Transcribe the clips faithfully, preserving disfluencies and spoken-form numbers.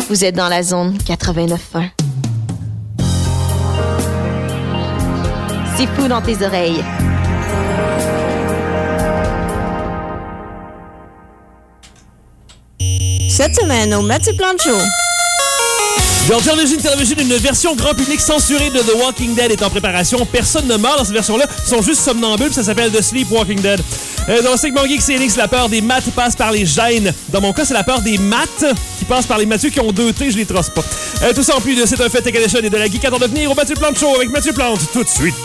Vous êtes dans la zone quatre-vingt-neuf un. C'est fou dans tes oreilles. Cette semaine, au Mathieu Plante Show. Dans Television Television, une version grand public censurée de The Walking Dead est en préparation. Personne ne meurt dans cette version-là. Ils sont juste somnambules. Ça s'appelle The Sleep Walking Dead. Euh, dans le segment Geek C N X, la peur des maths passe par les gènes. Dans mon cas, c'est la peur des maths qui passe par les Mathieu qui ont deux T. Je les trosse pas. Euh, tout ça en plus de C'est un fait Tech Edition et de la Geek à devenir au Mathieu Plante Show avec Mathieu Plante tout de suite.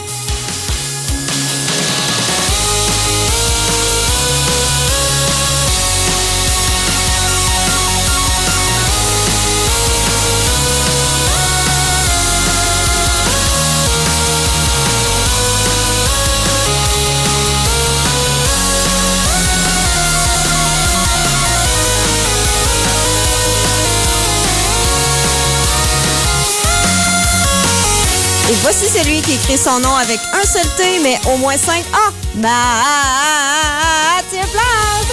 Et voici celui qui écrit son nom avec un seul T, mais au moins cinq A. Mathieu Plante!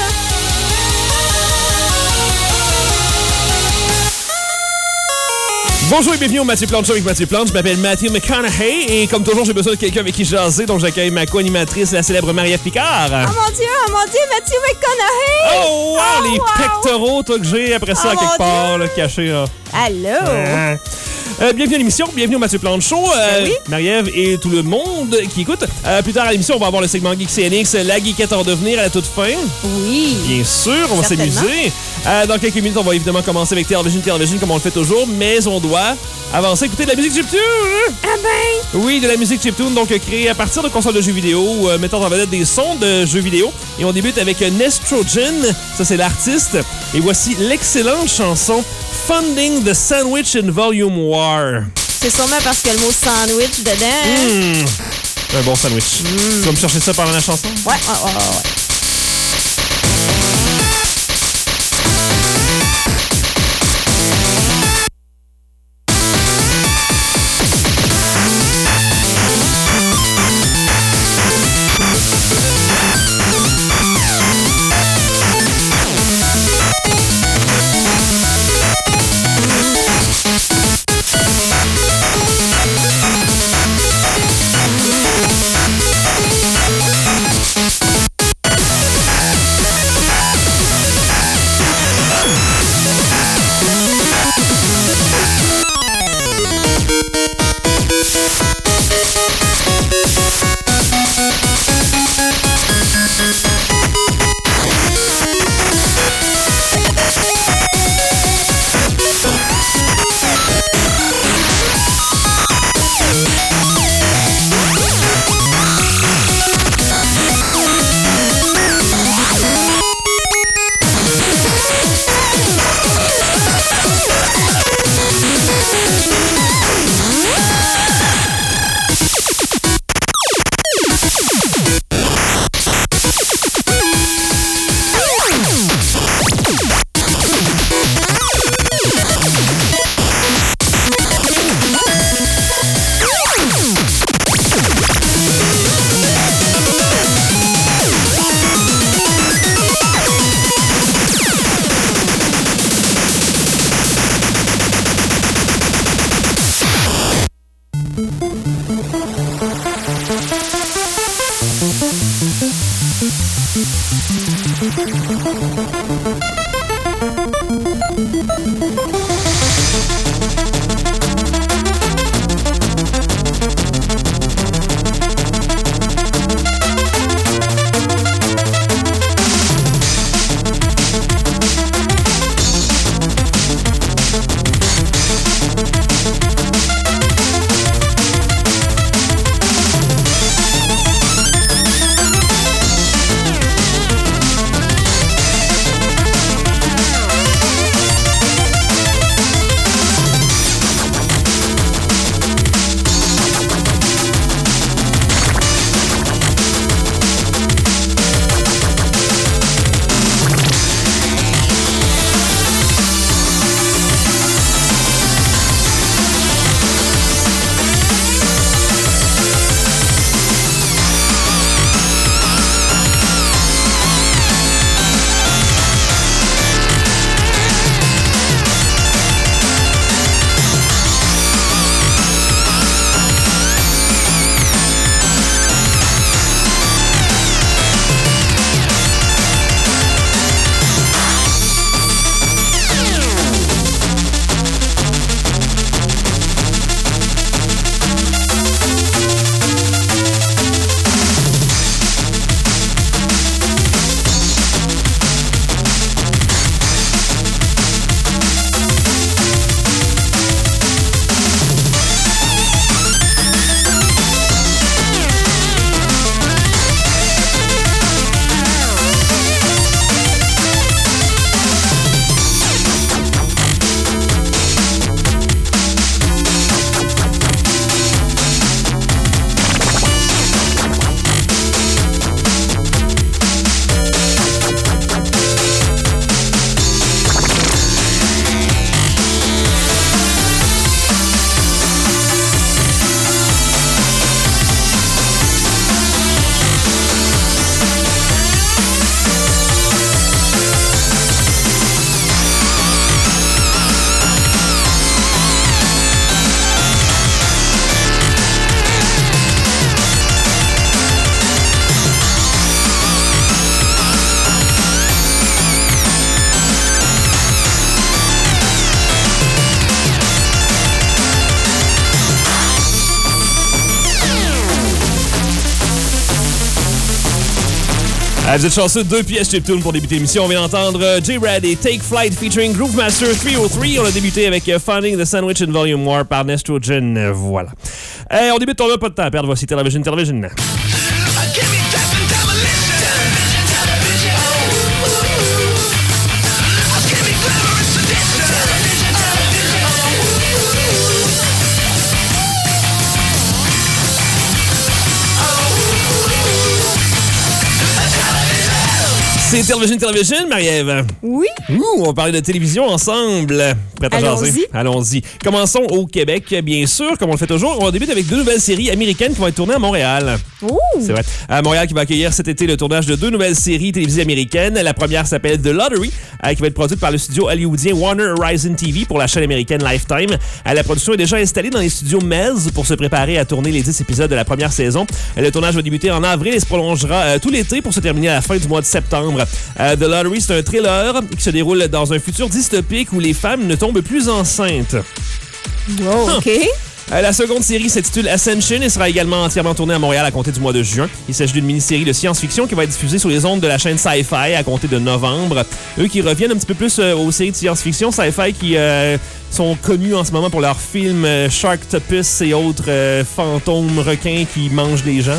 Bonjour et bienvenue au Mathieu Plante Show avec Mathieu Plante. Je m'appelle Matthew McConaughey et comme toujours, j'ai besoin de quelqu'un avec qui jaser, donc j'accueille ma co-animatrice, la célèbre Marie-Ève Picard. Oh mon Dieu, oh mon Dieu, Mathieu McConaughey! Oh wow, oh, les wow. pectoraux toi, que j'ai après ça Oh, à quelque mon part, là, cachés. Là. Allô? Ah. Euh, bienvenue à l'émission, bienvenue au Mathieu Plante Show. Euh, ben oui. Marie-Ève et tout le monde qui écoute. Euh, plus tard à l'émission, on va avoir le segment Geek C N X, la geekette en devenir à la toute fin. Oui. Bien sûr, on va Certainement. s'amuser. Euh, dans quelques minutes, on va évidemment commencer avec Television Television comme on le fait toujours, mais on doit avancer, écouter de la musique chiptune. Ah ben! Oui, de la musique chiptune, donc créée à partir de consoles de jeux vidéo, euh, mettant en vedette des sons de jeux vidéo. Et on débute avec Nestrogen, ça c'est l'artiste. Et voici l'excellente chanson Funding the Sandwich in Volume War. C'est sûrement parce qu'il y a le mot sandwich dedans. Mmh. Un bon sandwich. Mmh. Tu vas me chercher ça pendant la chanson? Ouais, ouais, ouais, ouais. Ah, vous êtes chanceux, deux pièces chiptune pour débuter l'émission. On vient d'entendre uh, J-Rad et Take Flight featuring Groove Master trois cent trois. On a débuté avec uh, Finding the Sandwich in Volume War par Nestrogen. Euh, voilà. Euh, on débute, on n'a pas de temps à perdre. Voici Television Television. C'est Television Television, Marie-Ève. Oui. Ouh, on va parler de télévision ensemble. Prête à Allons-y. jaser? Allons-y. Commençons au Québec, bien sûr, comme on le fait toujours. On débute avec deux nouvelles séries américaines qui vont être tournées à Montréal. Ouh. C'est vrai. À Montréal, qui va accueillir cet été le tournage de deux nouvelles séries télévisées américaines. La première s'appelle The Lottery, euh, qui va être produite par le studio hollywoodien Warner Horizon T V pour la chaîne américaine Lifetime. Euh, la production est déjà installée dans les studios Mez pour se préparer à tourner les dix épisodes de la première saison. Euh, le tournage va débuter en avril et se prolongera euh, tout l'été pour se terminer à la fin du mois de septembre. Euh, The Lottery, c'est un thriller qui se déroule dans un futur dystopique où les femmes ne tombent plus enceintes. Wow, OK. Euh, la seconde série s'intitule Ascension et sera également entièrement tournée à Montréal à compter du mois de juin. Il s'agit d'une mini-série de science-fiction qui va être diffusée sur les ondes de la chaîne Sci-Fi à compter de novembre. Eux qui reviennent un petit peu plus euh, aux séries de science-fiction, Sci-Fi qui euh, sont connus en ce moment pour leurs films euh, Sharktopus et autres euh, fantômes requins qui mangent les gens.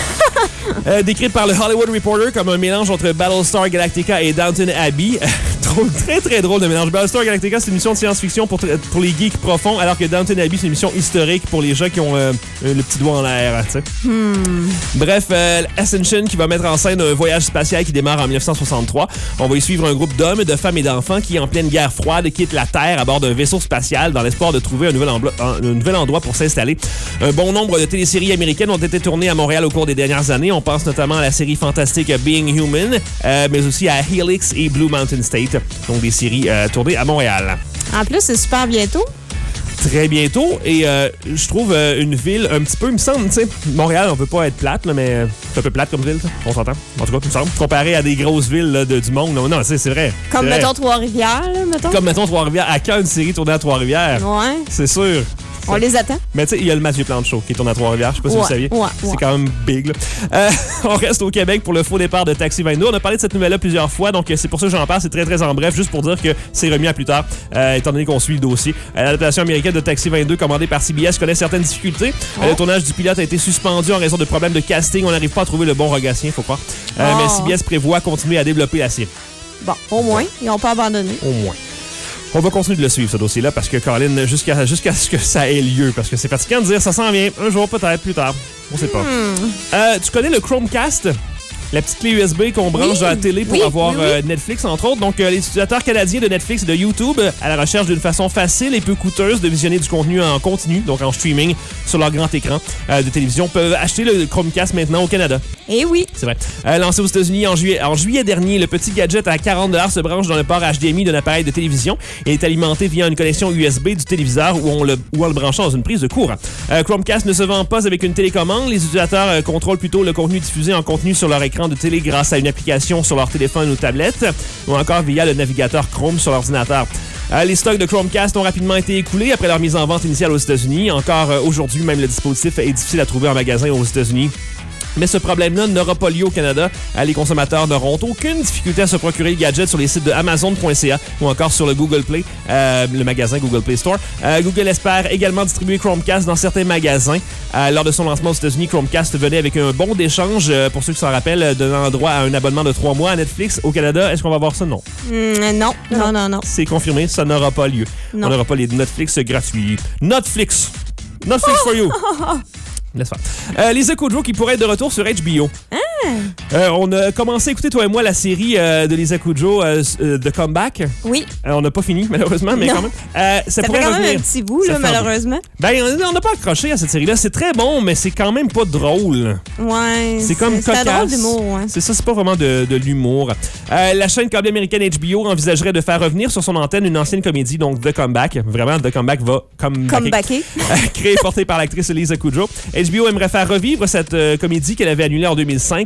Euh, décrite par le Hollywood Reporter comme un mélange entre Battlestar Galactica et Downton Abbey. drôle, très très drôle de mélange. Battlestar Galactica, c'est une émission de science-fiction pour, pour les geeks profonds, alors que Downton Abbey, c'est une émission historique pour les gens qui ont euh, le petit doigt en l'air. Hmm. Bref, euh, Ascension qui va mettre en scène un voyage spatial qui démarre en dix-neuf cent soixante-trois. On va y suivre un groupe d'hommes, de femmes et d'enfants qui, en pleine guerre froide, quittent la Terre à bord d'un vaisseau spatial dans l'espoir de trouver un nouvel, emblo- un nouvel endroit pour s'installer. Un bon nombre de téléséries américaines ont été tournées à Montréal au cours des dernières années. On pense notamment à la série fantastique Being Human, euh, mais aussi à Helix et Blue Mountain State, donc des séries euh, tournées à Montréal. En plus, c'est super bientôt. Très bientôt, et euh, je trouve euh, une ville un petit peu, il me semble, tu sais, Montréal, on peut pas être plate, là, mais c'est un peu plate comme ville, ça. On s'entend, en tout cas, il me semble, comparé à des grosses villes là, de, du monde. Non, non, c'est vrai. Comme, c'est mettons, vrai. Trois-Rivières, là, mettons. Comme, mettons, Trois-Rivières, à quand une série tournée à Trois-Rivières? Ouais. C'est sûr. On les attend. Mais tu sais, il y a le Mathieu Plante Show qui tourne à Trois-Rivières. Je sais pas si ouais, vous saviez. Ouais, ouais. C'est quand même big. Là. Euh, on reste au Québec pour le faux départ de Taxi vingt-deux. On a parlé de cette nouvelle-là plusieurs fois, donc c'est pour ça que j'en parle. C'est très, très en bref, juste pour dire que c'est remis à plus tard, euh, étant donné qu'on suit le dossier. Euh, L'adaptation américaine de Taxi vingt-deux, commandée par C B S, connaît certaines difficultés. Oh. Euh, le tournage du pilote a été suspendu en raison de problèmes de casting. On n'arrive pas à trouver le bon Rogatien, faut croire. Euh, oh. Mais C B S prévoit continuer à développer la série. Bon, au moins, ils n'ont pas abandonné. Au moins. On va continuer de le suivre, ce dossier-là, parce que, Caroline, jusqu'à jusqu'à ce que ça ait lieu, parce que c'est fatigant de dire ça s'en vient un jour, peut-être, plus tard. On sait pas. Hmm. Euh, tu connais le Chromecast? La petite clé U S B qu'on branche oui, dans la télé pour oui, avoir oui, oui. Euh, Netflix, entre autres. Donc, euh, les utilisateurs canadiens de Netflix et de YouTube, à la recherche d'une façon facile et peu coûteuse de visionner du contenu en continu, donc en streaming, sur leur grand écran euh, de télévision, peuvent acheter le Chromecast maintenant au Canada. Eh oui! C'est vrai. Euh, lancé aux États-Unis en juillet, en juillet dernier, le petit gadget à quarante dollars se branche dans le port H D M I d'un appareil de télévision et est alimenté via une connexion U S B du téléviseur où on le, où on le branche dans une prise de courant. Euh, Chromecast ne se vend pas avec une télécommande. Les utilisateurs euh, contrôlent plutôt le contenu diffusé en contenu sur leur écran de télé grâce à une application sur leur téléphone ou tablette ou encore via le navigateur Chrome sur l'ordinateur. Euh, les stocks de Chromecast ont rapidement été écoulés après leur mise en vente initiale aux États-Unis. Encore euh, aujourd'hui, même le dispositif est difficile à trouver en magasin aux États-Unis. Mais ce problème-là n'aura pas lieu au Canada. Les consommateurs n'auront aucune difficulté à se procurer le gadget sur les sites de Amazon point C A ou encore sur le Google Play, euh, le magasin Google Play Store. Euh, Google espère également distribuer Chromecast dans certains magasins. Euh, lors de son lancement aux États-Unis, Chromecast venait avec un bon d'échange, euh, pour ceux qui s'en rappellent, donnant droit à un abonnement de trois mois à Netflix. Au Canada, est-ce qu'on va voir ça? Non. Mm, non, non, non, non. C'est confirmé, ça n'aura pas lieu. Non. On n'aura pas les Netflix gratuits. Netflix! Netflix for you! Laisse faire. Euh, les Akujo qui pourraient être de retour sur H B O. Ah. Euh, on a commencé à écouter, toi et moi, la série euh, de les Akujo, euh, euh, The Comeback. Oui. Euh, on n'a pas fini, malheureusement, mais non. quand même. Euh, ça, ça pourrait fait quand revenir. même un petit bout, là, malheureusement. Ben, on n'a pas accroché à cette série-là. C'est très bon, mais c'est quand même pas drôle. Ouais. C'est comme cocasse. C'est drôle d'humour, ouais. C'est ça, c'est pas vraiment de, de l'humour. Euh, la chaîne câble américaine H B O envisagerait de faire revenir sur son antenne une ancienne comédie, donc The Comeback. Vraiment, The Comeback va comme comebacker. Créée et portée par l'actrice Lisa Kudrow. H B O aimerait faire revivre cette euh, comédie qu'elle avait annulée en deux mille cinq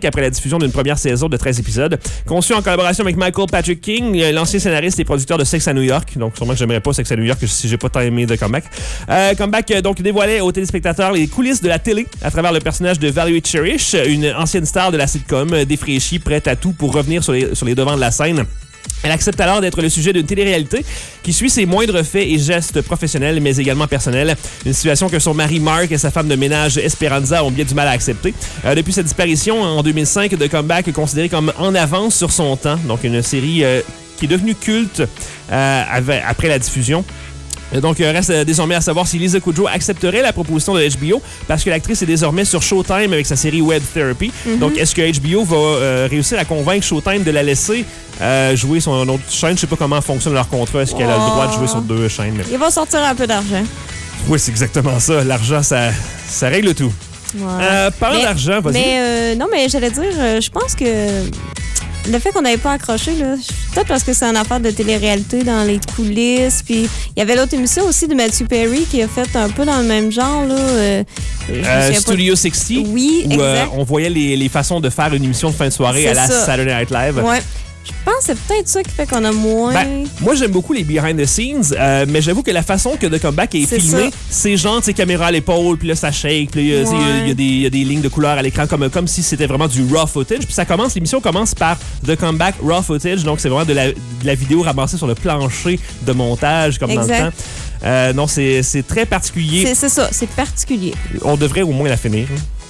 cinq après la diffusion d'une première saison de treize épisodes. Conçu en collaboration avec Michael Patrick King, l'ancien scénariste et producteur de Sex à New York. Donc, sûrement que j'aimerais pas Sex à New York si j'ai pas tant aimé de Comeback. Euh, Comeback, donc, dévoilait aux téléspectateurs les coulisses de la télé à travers le personnage de Valerie Cherish, une ancienne star de la sitcom, défraîchie, prête à tout pour revenir sur les, sur les devants de la scène. Elle accepte alors d'être le sujet d'une télé-réalité qui suit ses moindres faits et gestes professionnels, mais également personnels. Une situation que son mari Mark et sa femme de ménage Esperanza ont bien du mal à accepter. Euh, depuis sa disparition en deux mille cinq, The Comeback est considéré comme en avance sur son temps. Donc une série euh, qui est devenue culte euh, après la diffusion. Donc, il reste désormais à savoir si Lisa Kudrow accepterait la proposition de H B O parce que l'actrice est désormais sur Showtime avec sa série Web Therapy. Mm-hmm. Donc, est-ce que H B O va euh, réussir à convaincre Showtime de la laisser euh, jouer sur une autre chaîne? Je ne sais pas comment fonctionne leur contrat. Est-ce qu'elle a le droit de jouer sur deux chaînes? Il va sortir un peu d'argent. Oui, c'est exactement ça. L'argent, ça, ça règle tout. Ouais. Euh, parlant mais, d'argent, vas-y. Mais euh, non, mais j'allais dire, euh, je pense que le fait qu'on n'avait pas accroché, là, peut-être parce que c'est une affaire de télé-réalité dans les coulisses. Puis il y avait l'autre émission aussi de Matthew Perry qui a fait un peu dans le même genre. Là, euh, euh, Studio soixante. Oui, où, exact. Euh, on voyait les, les façons de faire une émission de fin de soirée c'est à la ça. Saturday Night Live. Ouais. Je pense que c'est peut-être ça qui fait qu'on a moins... Ben, moi, j'aime beaucoup les behind the scenes, euh, mais j'avoue que la façon que The Comeback est, c'est filmé, ça. c'est genre, tu sais, caméra à l'épaule, puis là, ça shake, puis il ouais. y, y, y, y a des lignes de couleurs à l'écran, comme, comme si c'était vraiment du raw footage. Puis ça commence, l'émission commence par The Comeback raw footage, donc c'est vraiment de la, de la vidéo ramassée sur le plancher de montage, comme exact. dans le temps. Euh, non, c'est, c'est très particulier. C'est, c'est ça, c'est particulier. On devrait au moins la finir.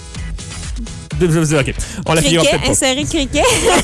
OK. On la finira peut-être pas. Insérer criquet.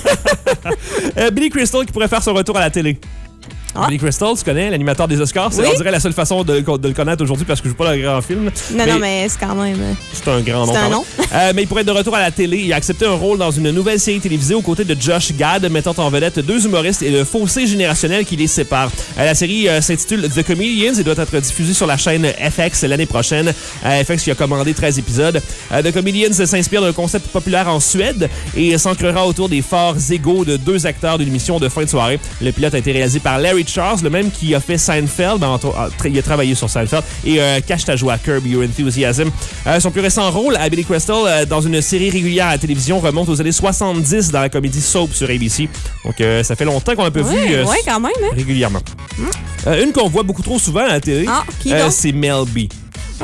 euh, Billy Crystal qui pourrait faire son retour à la télé. Ah. Billy Crystal, tu connais, l'animateur des Oscars. C'est, oui. On dirait la seule façon de, de le connaître aujourd'hui parce que je joue pas le grand film. Non, mais non, mais c'est quand même... C'est un grand nom. C'est un nom. euh, mais il pourrait être de retour à la télé. Il a accepté un rôle dans une nouvelle série télévisée aux côtés de Josh Gad, mettant en vedette deux humoristes et le fossé générationnel qui les sépare. Euh, la série euh, s'intitule The Comedians et doit être diffusée sur la chaîne F X l'année prochaine. Euh, F X qui a commandé treize épisodes. Euh, The Comedians s'inspire d'un concept populaire en Suède et s'ancrera autour des forts égaux de deux acteurs d'une émission de fin de soirée. Le pilote a été réalisé par Larry Charles, le même qui a fait Seinfeld, ben, il a travaillé sur Seinfeld, et euh, Cache ta joie, Curb Your Enthusiasm. Euh, son plus récent rôle à Billy Crystal euh, dans une série régulière à la télévision remonte aux années soixante-dix dans la comédie Soap sur A B C. Donc euh, ça fait longtemps qu'on l'a pas ouais, vu euh, ouais, quand même, hein? régulièrement. Mm. Euh, une qu'on voit beaucoup trop souvent à la télé, ah, qui euh, donc? c'est Mel B. Oh!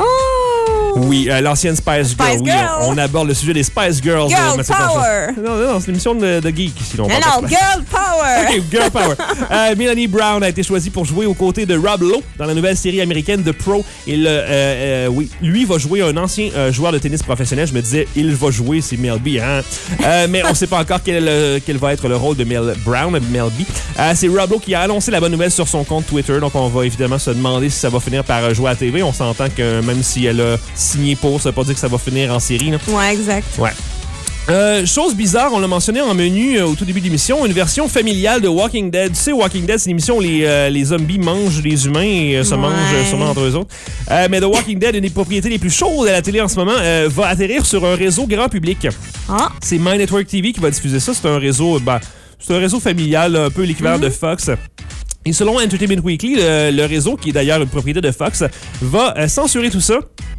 Oui, euh, l'ancienne Spice, Spice Girl. Girl. Oui, on, on aborde le sujet des Spice Girls. Girl euh, Power! Non, non, c'est une émission de, de geek ici. Non, non, non Girl Power! OK, Girl Power. euh, Melanie Brown a été choisie pour jouer aux côtés de Rob Lowe dans la nouvelle série américaine The Pro. Il, euh, euh, oui, lui va jouer un ancien euh, joueur de tennis professionnel. Je me disais, il va jouer, c'est Mel B. Hein? euh, mais on ne sait pas encore quel, euh, quel va être le rôle de Mel Brown, Mel B. Euh, c'est Rob Lowe qui a annoncé la bonne nouvelle sur son compte Twitter. Donc, on va évidemment se demander si ça va finir par jouer à la T V. On s'entend que même si elle a signé pour, ça veut pas dire que ça va finir en série. Là. Ouais, exact. Ouais. Euh, chose bizarre, on l'a mentionné en menu euh, au tout début de l'émission, une version familiale de Walking Dead. Tu sais, Walking Dead, c'est une émission où les, euh, les zombies mangent les humains et euh, se ouais. mangent euh, sûrement entre eux autres. Euh, mais The Walking Dead, une des propriétés les plus chaudes à la télé en ce moment, euh, va atterrir sur un réseau grand public. Ah. C'est My Network T V qui va diffuser ça. C'est un réseau, ben, c'est un réseau familial, un peu l'équivalent mm-hmm. de Fox. Et selon Entertainment Weekly, le, le réseau, qui est d'ailleurs une propriété de Fox, va euh, censurer tout ça.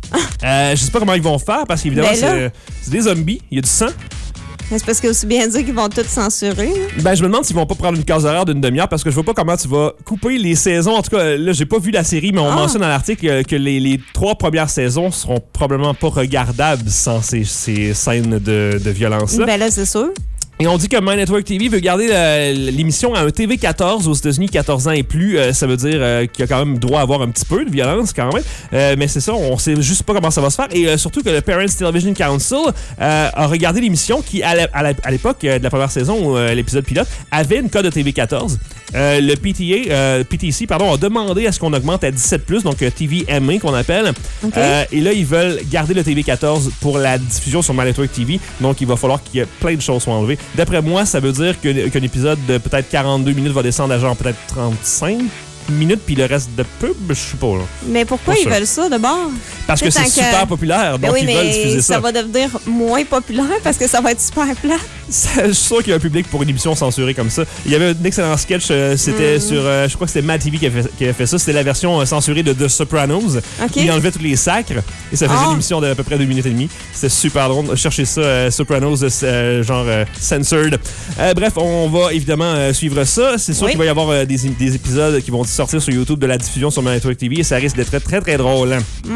Euh, je sais pas comment ils vont faire, parce qu'évidemment, ben c'est, c'est des zombies, il y a du sang. Mais c'est parce que aussi bien dire qu'ils vont tout censurer. Hein? Ben, je me demande s'ils vont pas prendre une case horaire d'une demi-heure, parce que je vois pas comment tu vas couper les saisons. En tout cas, là, j'ai pas vu la série, mais on ah. mentionne dans l'article que les, les trois premières saisons seront probablement pas regardables sans ces, ces scènes de, de violence-là. Ben là, c'est sûr. Et on dit que My Network T V veut garder la, l'émission à un T V quatorze aux États-Unis, quatorze ans et plus. Euh, ça veut dire euh, qu'il y a quand même droit à avoir un petit peu de violence quand même. Euh, mais c'est ça, on sait juste pas comment ça va se faire. Et euh, surtout que le Parents Television Council euh, a regardé l'émission qui, à, la, à, la, à l'époque euh, de la première saison, euh, l'épisode pilote, avait une code de T V quatorze. Euh, le P T A, euh, P T C pardon, a demandé à ce qu'on augmente à dix-sept plus, donc euh, T V M A qu'on appelle. Okay. Euh, et là, ils veulent garder le T V quatorze pour la diffusion sur My Network T V. Donc, il va falloir qu'il y ait plein de choses soient enlevées. D'après moi, ça veut dire que, qu'un épisode de peut-être quarante-deux minutes va descendre à genre peut-être trente-cinq minutes, puis le reste de pub, je sais pas. Là. Mais pourquoi pas ils sûr. veulent ça d'abord? Parce que c'est super que... populaire, donc oui, ils veulent diffuser ça. Ça va devenir moins populaire parce que ça va être super plat. Ça, je suis sûr qu'il y a un public pour une émission censurée comme ça. Il y avait un excellent sketch, euh, c'était mm. sur, euh, je crois que c'était Mad T V qui avait fait, qui avait fait ça. C'était la version euh, censurée de The Sopranos. Okay. Il enlevait tous les sacres et ça faisait oh. une émission d'à peu près deux minutes et demie. C'était super drôle. Cherchez ça, euh, Sopranos, euh, genre euh, censored. Euh, bref, on va évidemment euh, suivre ça. C'est sûr oui. qu'il va y avoir euh, des, des épisodes qui vont sortir sur YouTube de la diffusion sur Network T V et ça risque d'être très, très, très drôle.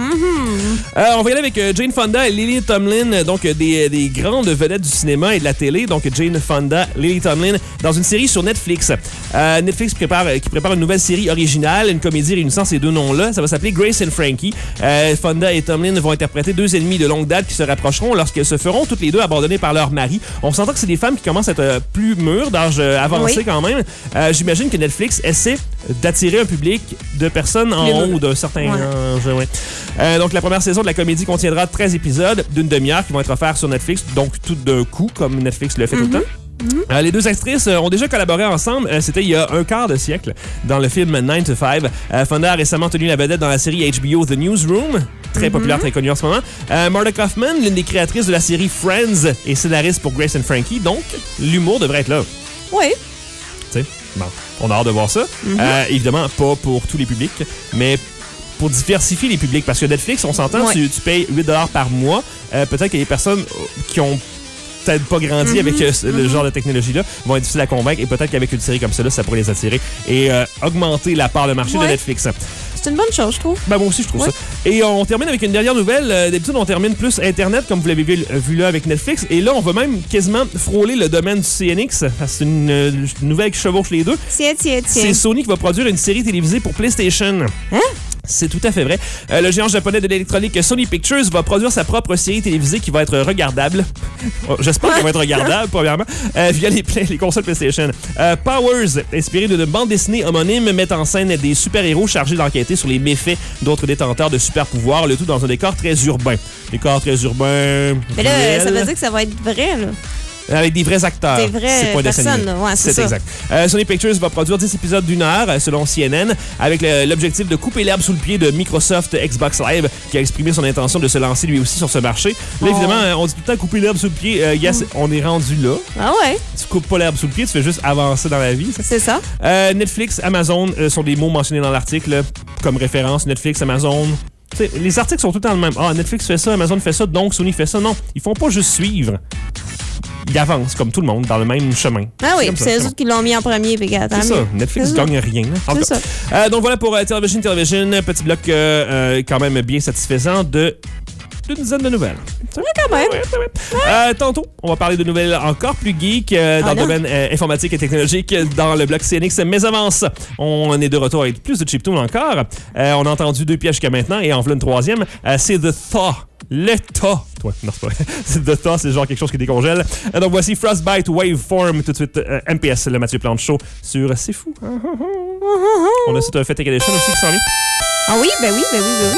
Mm-hmm. Euh, on va y aller avec euh, Jane Fonda et Lily Tomlin, donc euh, des, des grandes vedettes du cinéma et de la télé. Donc Jane Fonda, Lily Tomlin, dans une série sur Netflix. Euh, Netflix prépare, qui prépare une nouvelle série originale, une comédie réunissant ces deux noms-là. Ça va s'appeler Grace and Frankie. Euh, Fonda et Tomlin vont interpréter deux ennemis de longue date qui se rapprocheront lorsqu'elles se feront toutes les deux abandonnées par leur mari. On s'entend que c'est des femmes qui commencent à être plus mûres, d'âge avancé oui. quand même. Euh, j'imagine que Netflix essaie d'attirer un public de personnes en haut d'un certain ouais. âge. Ouais. Euh, donc, la première saison de la comédie contiendra treize épisodes d'une demi-heure qui vont être offerts sur Netflix, donc tout d'un coup, comme Netflix le fait mm-hmm. tout le temps. Mm-hmm. Euh, les deux actrices euh, ont déjà collaboré ensemble. Euh, c'était il y a un quart de siècle dans le film nine to five. Euh, Fonda a récemment tenu la vedette dans la série H B O The Newsroom, très mm-hmm. populaire, très connue en ce moment. Euh, Marta Kaufman, l'une des créatrices de la série Friends et scénariste pour Grace and Frankie. Donc, l'humour devrait être là. Oui. Tu sais, bon, on a hâte de voir ça. Mm-hmm. Euh, évidemment, pas pour tous les publics, mais pour diversifier les publics. Parce que Netflix, on s'entend, ouais. tu, tu payes huit dollars par mois. Euh, peut-être qu'il y a des personnes qui ont peut-être pas grandi mm-hmm. avec euh, le mm-hmm. genre de technologie-là, vont être difficiles à convaincre et peut-être qu'avec une série comme ça, là, ça pourrait les attirer et euh, augmenter la part de marché ouais. de Netflix. C'est une bonne chose, je trouve. Ben, moi aussi, je trouve ouais. ça. Et on termine avec une dernière nouvelle. Euh, d'habitude, on termine plus Internet, comme vous l'avez vu, vu là avec Netflix. Et là, on va même quasiment frôler le domaine du C N X. C'est une, une nouvelle qui chevauche les deux. Tiens, tiens, tiens. C'est Sony qui va produire une série télévisée pour PlayStation. Hein? C'est tout à fait vrai. Euh, le géant japonais de l'électronique Sony Pictures va produire sa propre série télévisée qui va être regardable. Oh, j'espère qu'elle va être regardable, premièrement, euh, via les, les consoles PlayStation. Euh, Powers, inspiré d'une bande dessinée homonyme, met en scène des super-héros chargés d'enquêter sur les méfaits d'autres détenteurs de super-pouvoirs, le tout dans un décor très urbain. Décor très urbain. Mais là, réel. Ça veut dire que ça va être vrai, là. Avec des vrais acteurs. Des vraies personnes. Ouais, c'est, c'est ça. exact. Euh, Sony Pictures va produire dix épisodes d'une heure, selon C N N, avec le, l'objectif de couper l'herbe sous le pied de Microsoft Xbox Live, qui a exprimé son intention de se lancer lui aussi sur ce marché. Là, oh. évidemment, on dit tout le temps couper l'herbe sous le pied. Euh, yes, mm. on est rendu là. Ah ouais? Tu coupes pas l'herbe sous le pied, tu fais juste avancer dans la vie. Ça. C'est ça. Euh, Netflix, Amazon euh, sont des mots mentionnés dans l'article comme référence. Netflix, Amazon... T'sais, les articles sont tout le temps le même. Ah, Netflix fait ça, Amazon fait ça, donc Sony fait ça. Non, ils font pas juste suivre. Ils avancent, comme tout le monde, dans le même chemin. Ah oui, puis c'est eux autres qui l'ont mis en premier. Puis c'est ça, Netflix gagne rien. En c'est ça. Euh, donc voilà pour euh, Television Television, petit bloc euh, euh, quand même bien satisfaisant de... d'une dizaine de nouvelles. Oui, quand même. Ouais, ouais, ouais. Euh, tantôt, on va parler de nouvelles encore plus geeks euh, dans ah, le domaine euh, informatique et technologique dans le bloc C N X. Mais avant ça, on est de retour avec plus de chiptunes encore. Euh, on a entendu deux pièges jusqu'à maintenant et en voilà une troisième. Euh, c'est The Thaw. Le Thaw. Ouais, non, c'est pas vrai. C'est The Thaw, c'est genre quelque chose qui décongèle. Euh, donc voici Frostbite Waveform, tout de suite euh, M P S, le Mathieu Plante Show sur C'est fou. On a cette un Fête Edition aussi qui s'en vient. Ah oui, ben oui, ben oui, ben oui.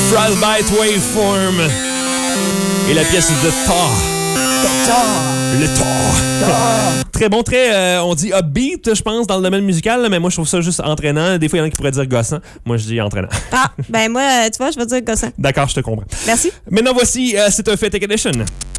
Frostbite Waveform. Et la pièce de Thor. Le Thor. Très bon, très, euh, on dit upbeat, je pense, dans le domaine musical, là, mais moi, je trouve ça juste entraînant. Des fois, il y en a qui pourraient dire gossant. Moi, je dis entraînant. Ah, ben moi, tu vois, je vais dire gossant. D'accord, je te comprends. Merci. Maintenant, voici, euh, c'est un fait Tech Edition.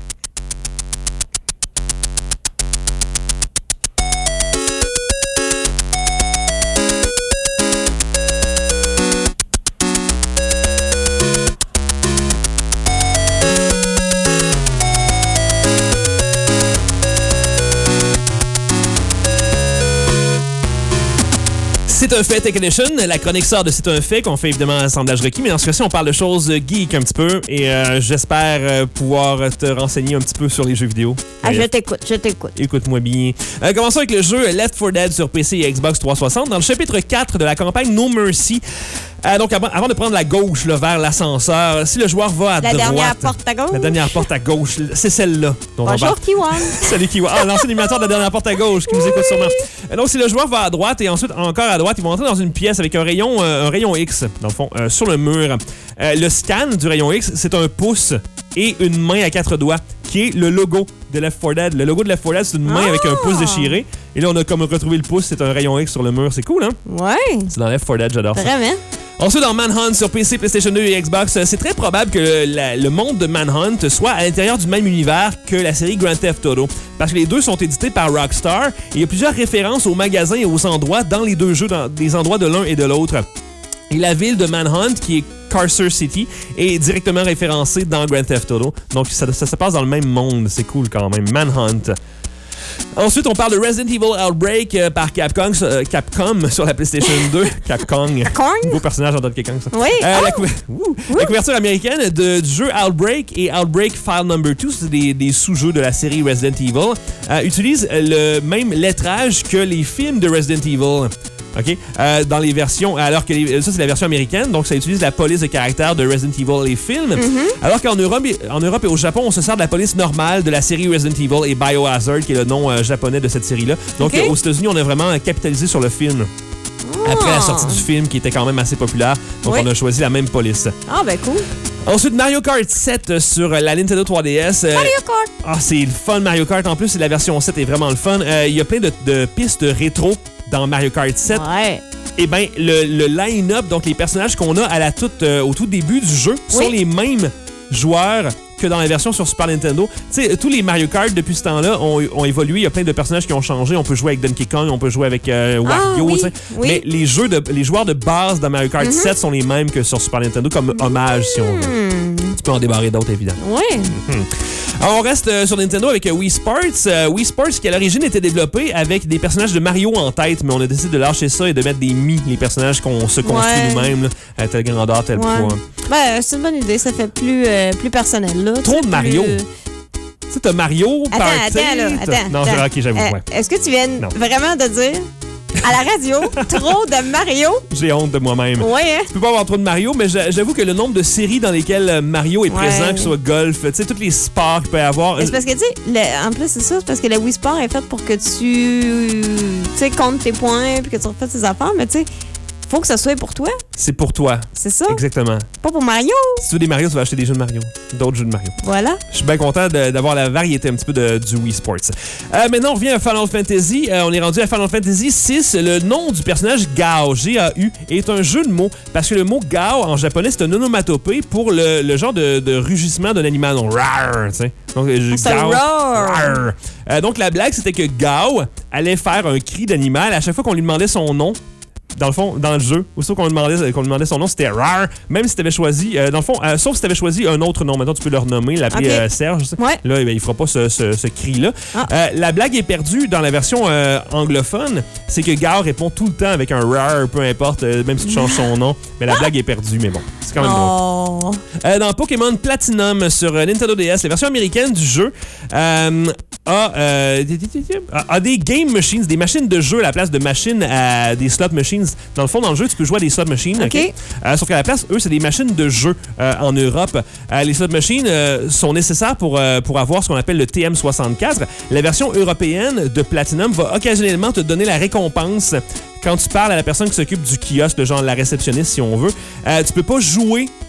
C'est un fait Tech Edition, la chronique sort de C'est un fait qu'on fait évidemment un assemblage requis, mais dans ce cas-ci, on parle de choses geek un petit peu et euh, j'espère euh, pouvoir te renseigner un petit peu sur les jeux vidéo. Ah, je t'écoute, je t'écoute. Écoute-moi bien. Euh, commençons avec le jeu Left four Dead sur P C et Xbox trois cent soixante dans le chapitre quatre de la campagne No Mercy. Euh, donc, avant, avant de prendre la gauche là, vers l'ascenseur, si le joueur va à la droite... La dernière porte à gauche? La dernière porte à gauche, c'est celle-là. Bonjour, Kiwan. Salut, Kiwan. Ah, l'ancien animateur de la dernière porte à gauche qui nous écoute sûrement. Euh, donc, si le joueur va à droite et ensuite encore à droite, ils vont entrer dans une pièce avec un rayon, euh, un rayon X, dans le fond, euh, sur le mur. Euh, le scan du rayon X, c'est un pouce et une main à quatre doigts, qui est le logo de Left four Dead. Le logo de Left four Dead, c'est une main ah! avec un pouce déchiré. Et là, on a comme retrouvé le pouce, c'est un rayon X sur le mur. C'est cool, hein? Ouais. C'est dans Left four Dead, j'adore ça. Vraiment? Ensuite, dans Manhunt sur P C, PlayStation deux et Xbox, c'est très probable que le, la, le monde de Manhunt soit à l'intérieur du même univers que la série Grand Theft Auto. Parce que les deux sont édités par Rockstar et il y a plusieurs références aux magasins et aux endroits dans les deux jeux, dans des endroits de l'un et de l'autre. Et la ville de Manhunt, qui est Carcer City, est directement référencée dans Grand Theft Auto. Donc, ça, ça se passe dans le même monde. C'est cool quand même. Manhunt. Ensuite, on parle de Resident Evil Outbreak euh, par Capcom, euh, Capcom sur la PlayStation deux. Capcom. Nouveau personnage en Donkey Kong, ça. Oui. Euh, oh. la, cou Ouh. la couverture américaine de, du jeu Outbreak et Outbreak File Number deux, c'est des, des sous-jeux de la série Resident Evil, euh, utilisent le même lettrage que les films de Resident Evil. OK? Euh, dans les versions, alors que les, ça, c'est la version américaine, donc ça utilise la police de caractère de Resident Evil et films. Mm-hmm. Alors qu'en Europe, en Europe et au Japon, on se sert de la police normale de la série Resident Evil et Biohazard, qui est le nom euh, japonais de cette série-là. Donc, okay. euh, aux États-Unis, on a vraiment capitalisé sur le film. Oh. Après la sortie du film, qui était quand même assez populaire. Donc, oui. on a choisi la même police. Ah, ben cool. Ensuite, Mario Kart sept sur la Nintendo trois D S. Mario Kart! Ah, c'est le fun, Mario Kart. En plus, la version sept est vraiment le fun. Euh, il y a plein de, de pistes rétro dans Mario Kart sept. Ouais. Eh bien, le, le line-up, donc les personnages qu'on a à la toute, euh, au tout début du jeu, oui. sont les mêmes joueurs que dans la version sur Super Nintendo. Tu sais, tous les Mario Kart depuis ce temps-là ont, ont évolué. Il y a plein de personnages qui ont changé. On peut jouer avec Donkey Kong, on peut jouer avec euh, Wario. Ah, oui, oui. Mais les, jeux de, les joueurs de base dans Mario Kart mm-hmm. sept sont les mêmes que sur Super Nintendo, comme hommage, si on veut. Tu peux en débarrer d'autres, évidemment. Oui. Mm-hmm. Alors, on reste euh, sur Nintendo avec euh, Wii Sports. Euh, Wii Sports, qui à l'origine était développé avec des personnages de Mario en tête, mais on a décidé de lâcher ça et de mettre des Mi, les personnages qu'on se construit ouais. nous-mêmes, là, à telle grandeur, tel ouais. poids. Ben, c'est une bonne idée. Ça fait plus, euh, plus personnel, là. Trop de Mario. Plus... Tu sais, t'as Mario, attends, Party... Attends, là, attends, Non, attends. OK, j'avoue, euh, ouais. Est-ce que tu viens non. vraiment de dire... À la radio, trop de Mario. J'ai honte de moi-même. Ouais. Hein? Tu peux pas avoir trop de Mario, mais j'avoue que le nombre de séries dans lesquelles Mario est ouais. présent, que ce soit golf, tu sais, tous les sports qu'il peut y avoir. C'est parce que, tu sais, en plus, c'est ça, c'est parce que le Wii Sport est fait pour que tu, tu sais, comptes tes points puis que tu refaites tes affaires, mais tu sais, faut que ça soit pour toi. C'est pour toi. C'est ça. Exactement. Pas pour Mario. Si tu veux des Mario, tu vas acheter des jeux de Mario. D'autres jeux de Mario. Voilà. Je suis bien content d'avoir la variété un petit peu de, du Wii Sports. Euh, maintenant, on revient à Final Fantasy. Euh, on est rendu à Final Fantasy six. Le nom du personnage Gao, G A U, est un jeu de mots. Parce que le mot Gao, en japonais, c'est un onomatopée pour le, le genre de, de rugissement d'un animal. Donc, rar, tu sais. Donc, c'est Gao. Rar. Euh, donc, la blague, c'était que Gao allait faire un cri d'animal à chaque fois qu'on lui demandait son nom. Dans le fond, dans le jeu, aussitôt qu'on lui demandait, qu'on lui demandait son nom, c'était rare. Même si tu avais choisi, euh, dans le fond, euh, sauf si tu avais choisi un autre nom. Maintenant, tu peux le renommer, l'appeler okay. euh, Serge. Ouais. Là, eh bien, il fera pas ce, ce, ce cri-là. Ah. Euh, la blague est perdue dans la version euh, anglophone. C'est que Gao répond tout le temps avec un rare, peu importe, euh, même si tu changes son nom. Mais la blague est perdue, mais bon, c'est quand même oh. drôle. Euh, dans Pokémon Platinum sur euh, Nintendo D S, la version américaine du jeu euh, a, euh, a des game machines, des machines de jeu à la place de machines à des slot machines. Dans le fond, dans le jeu, tu peux jouer à des slot machines. OK. okay? Euh, sauf qu'à la place, eux, c'est des machines de jeu euh, en Europe. Euh, les slot machines euh, sont nécessaires pour, euh, pour avoir ce qu'on appelle le T M soixante-quatre. La version européenne de Platinum va occasionnellement te donner la récompense quand tu parles à la personne qui s'occupe du kiosque, de genre la réceptionniste, si on veut. Euh, tu peux pas jouer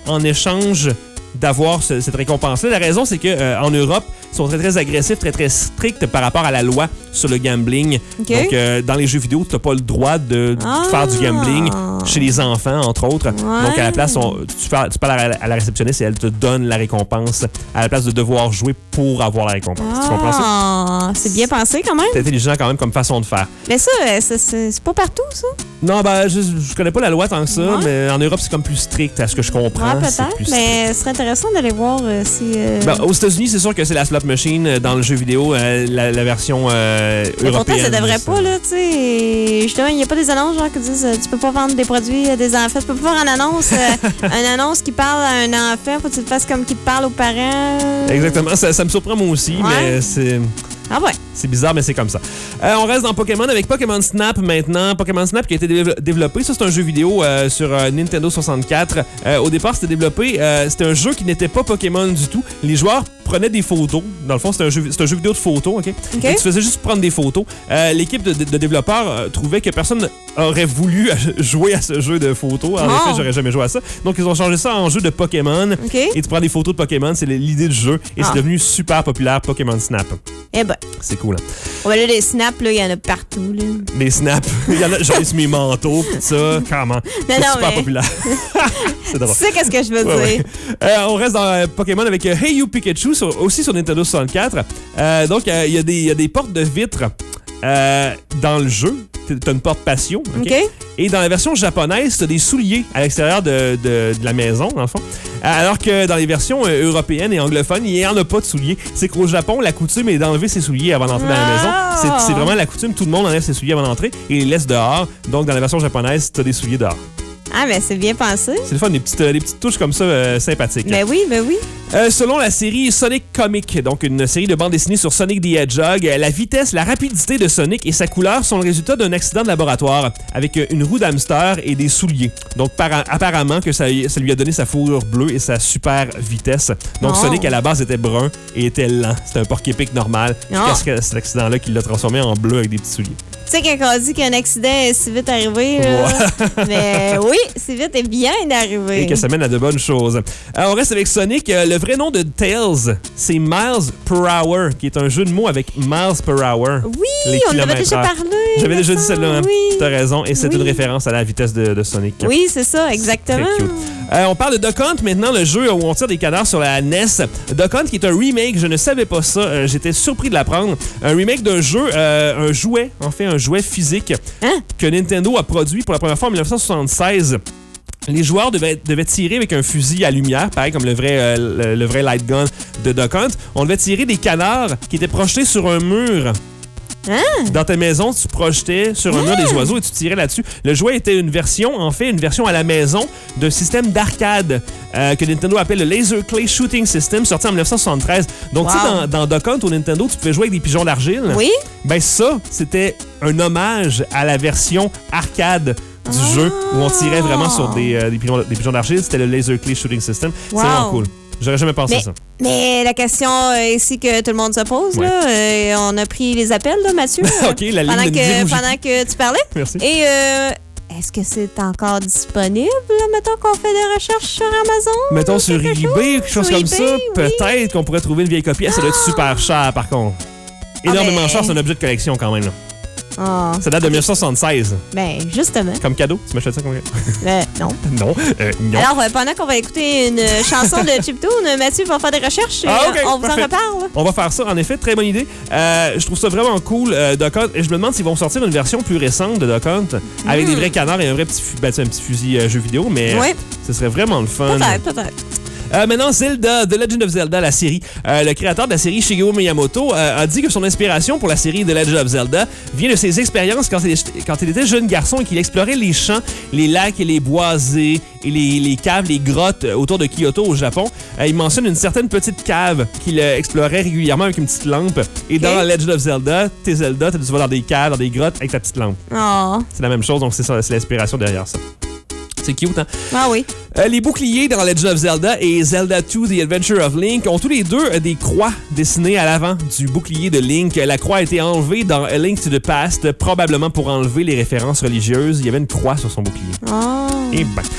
en échange d'avoir ce, cette récompense-là. La raison, c'est qu'en euh, Europe, ils sont très, très agressifs, très, très stricts par rapport à la loi sur le gambling. Okay. Donc, euh, dans les jeux vidéo, tu n'as pas le droit de, ah. de faire du gambling chez les enfants, entre autres. Ouais. Donc, à la place, on, tu, fais, tu parles à la, à la réceptionniste et elle te donne la récompense à la place de devoir jouer pour avoir la récompense. Ah. Tu comprends ça? C'est bien pensé quand même. C'est intelligent quand même comme façon de faire. Mais ça, c'est, c'est, c'est pas partout, ça? Non, ben, je, je connais pas la loi tant que ça, ouais. mais en Europe, c'est comme plus strict, à ce que je comprends. Ouais, peut-être, plus mais ce serait intéressant d'aller voir euh, si... Euh... Ben, aux États-Unis, c'est sûr que c'est la slot machine dans le jeu vidéo, euh, la, la version euh, mais européenne. Pourtant, ça devrait pas, là, tu sais. Justement, il n'y a pas des annonces genre qui disent euh, tu peux pas vendre des produits à des enfants. Tu peux pas faire une annonce, euh, une annonce qui parle à un enfant. Faut que tu te fasses comme qui te parle aux parents. Exactement. Ça, ça me surprend moi aussi, ouais. mais c'est... Ah ouais. C'est bizarre, mais c'est comme ça. Euh, on reste dans Pokémon avec Pokémon Snap maintenant. Pokémon Snap qui a été dé- développé. Ça, c'est un jeu vidéo euh, sur euh, Nintendo soixante-quatre. Euh, au départ, c'était développé. Euh, c'était un jeu qui n'était pas Pokémon du tout. Les joueurs prenaient des photos. Dans le fond, c'était un jeu, c'était un jeu vidéo de photos. OK? Okay. Et tu faisais juste prendre des photos. Euh, l'équipe de, de, de développeurs euh, trouvait que personne aurait voulu jouer à ce jeu de photos. En oh. effet, j'aurais jamais joué à ça. Donc, ils ont changé ça en jeu de Pokémon. Okay. Et tu prends des photos de Pokémon. C'est l'idée du jeu. Et ah. c'est devenu super populaire, Pokémon Snap. Eh ben. C'est cool. Hein? Oh, ben là, les snaps, il y en a partout. Là. Des snaps. Il y en a, j'en ai sur mes manteaux, pis ça, comment? C'est super mais... populaire. C'est drôle. Tu sais qu'est-ce que je veux ouais, dire. Ouais. Euh, on reste dans euh, Pokémon avec euh, Hey You Pikachu, sur, aussi sur Nintendo soixante-quatre. Euh, donc, il euh, y, y a des portes de vitres euh, dans le jeu. T'as une porte patio. Okay? Okay. Et dans la version japonaise, t'as des souliers à l'extérieur de, de, de la maison, dans le fond. Alors que dans les versions euh, européennes et anglophones, il n'y en a pas de souliers. C'est qu'au Japon, la coutume est d'enlever ses souliers avant d'entrer ah. dans la maison. C'est, c'est vraiment la coutume. Tout le monde enlève ses souliers avant d'entrer et les laisse dehors. Donc, dans la version japonaise, t'as des souliers dehors. Ah, mais c'est bien pensé. C'est le fun, des petites, euh, des petites touches comme ça euh, sympathiques. Ben oui, ben oui. Euh, selon la série Sonic Comic, donc une série de bande dessinée sur Sonic the Hedgehog, la vitesse, la rapidité de Sonic et sa couleur sont le résultat d'un accident de laboratoire avec une roue d'hamster et des souliers. Donc par, apparemment que ça, ça lui a donné sa fourrure bleue et sa super vitesse. Donc oh. Sonic à la base était brun et était lent. C'était un porc-épic normal. Jusqu'à ce que cet accident-là qui l'a transformé en bleu avec des petits souliers. Tu sais, quand on dit qu'un accident est si vite arrivé, là, ouais. mais oui, si vite est bien arrivé. Et que ça mène à de bonnes choses. Alors, on reste avec Sonic. Euh, le vrai nom de Tails, c'est Miles per Hour, qui est un jeu de mots avec Miles per Hour. Oui, on en avait déjà parlé. J'avais déjà dit celle-là, hein? Oui. T'as raison. Et c'est oui. une référence à la vitesse de, de Sonic. Oui, c'est ça, exactement. C'est très cute. Euh, on parle de Duck Hunt maintenant, le jeu où on tire des canards sur la N E S. Duck Hunt qui est un remake, je ne savais pas ça, euh, j'étais surpris de l'apprendre. Un remake d'un jeu, euh, un jouet, en fait, un jouet physique hein? que Nintendo a produit pour la première fois en dix-neuf cent soixante-seize. Les joueurs devaient, devaient tirer avec un fusil à lumière, pareil comme le vrai, euh, le, le vrai light gun de Duck Hunt. On devait tirer des canards qui étaient projetés sur un mur. Hein? Dans ta maison, tu projetais sur un mur des oiseaux et tu tirais là-dessus. Le jouet était une version, en fait, une version à la maison d'un système d'arcade euh, que Nintendo appelle le Laser Clay Shooting System, sorti en dix-neuf cent soixante-treize. Donc, wow. tu sais, dans, dans Duck Hunt au Nintendo, tu pouvais jouer avec des pigeons d'argile. Oui. Ben ça, c'était un hommage à la version arcade du oh. jeu où on tirait vraiment sur des, euh, des pigeons, des pigeons d'argile. C'était le Laser Clay Shooting System. Wow. C'est vraiment cool. J'aurais jamais pensé mais, ça. Mais la question euh, ici que tout le monde se pose, ouais. là, euh, on a pris les appels, là, Mathieu. OK, la ligne pendant de que, pendant que tu parlais. Merci. Et euh, est-ce que c'est encore disponible, là, mettons qu'on fait des recherches sur Amazon? Mettons sur eBay, quelque chose sur comme eBay, ça. Oui. Peut-être qu'on pourrait trouver une vieille copie. Ah, ça doit être super cher, par contre. Énormément ah, ben... cher, c'est un objet de collection quand même. Là. Oh, ça date de okay. dix-neuf cent soixante-seize. Ben, justement. Comme cadeau? Tu m'achètes ça comme cadeau? Euh, non. non, euh, non. Alors, euh, pendant qu'on va écouter une chanson de Chiptune, Mathieu va faire des recherches et ah, okay, on vous parfait. en reparle. On va faire ça, en effet. Très bonne idée. Euh, je trouve ça vraiment cool, euh, Duck Hunt. Et je me demande s'ils vont sortir une version plus récente de Duck Hunt mm. avec des vrais canards et un vrai petit, ben, un petit fusil euh, jeu vidéo, mais oui. ce serait vraiment le fun. Peut-être, peut-être. Euh, maintenant, Zelda, The Legend of Zelda, la série. Euh, le créateur de la série, Shigeru Miyamoto, euh, a dit que son inspiration pour la série The Legend of Zelda vient de ses expériences quand il, quand il était jeune garçon et qu'il explorait les champs, les lacs et les boisés et les, les caves, les grottes autour de Kyoto au Japon. Euh, il mentionne une certaine petite cave qu'il euh, explorait régulièrement avec une petite lampe. Et okay. dans The Legend of Zelda, t'es Zelda, tu vas dans des caves, dans des grottes avec ta petite lampe. Oh. C'est la même chose, donc c'est, ça, c'est l'inspiration derrière ça. C'est cute, hein? Ah oui. Euh, les boucliers dans Legend of Zelda et Zelda deux The Adventure of Link ont tous les deux euh, des croix dessinées à l'avant du bouclier de Link. La croix a été enlevée dans A Link to the Past, probablement pour enlever les références religieuses. Il y avait une croix sur son bouclier. Oh. Et ben.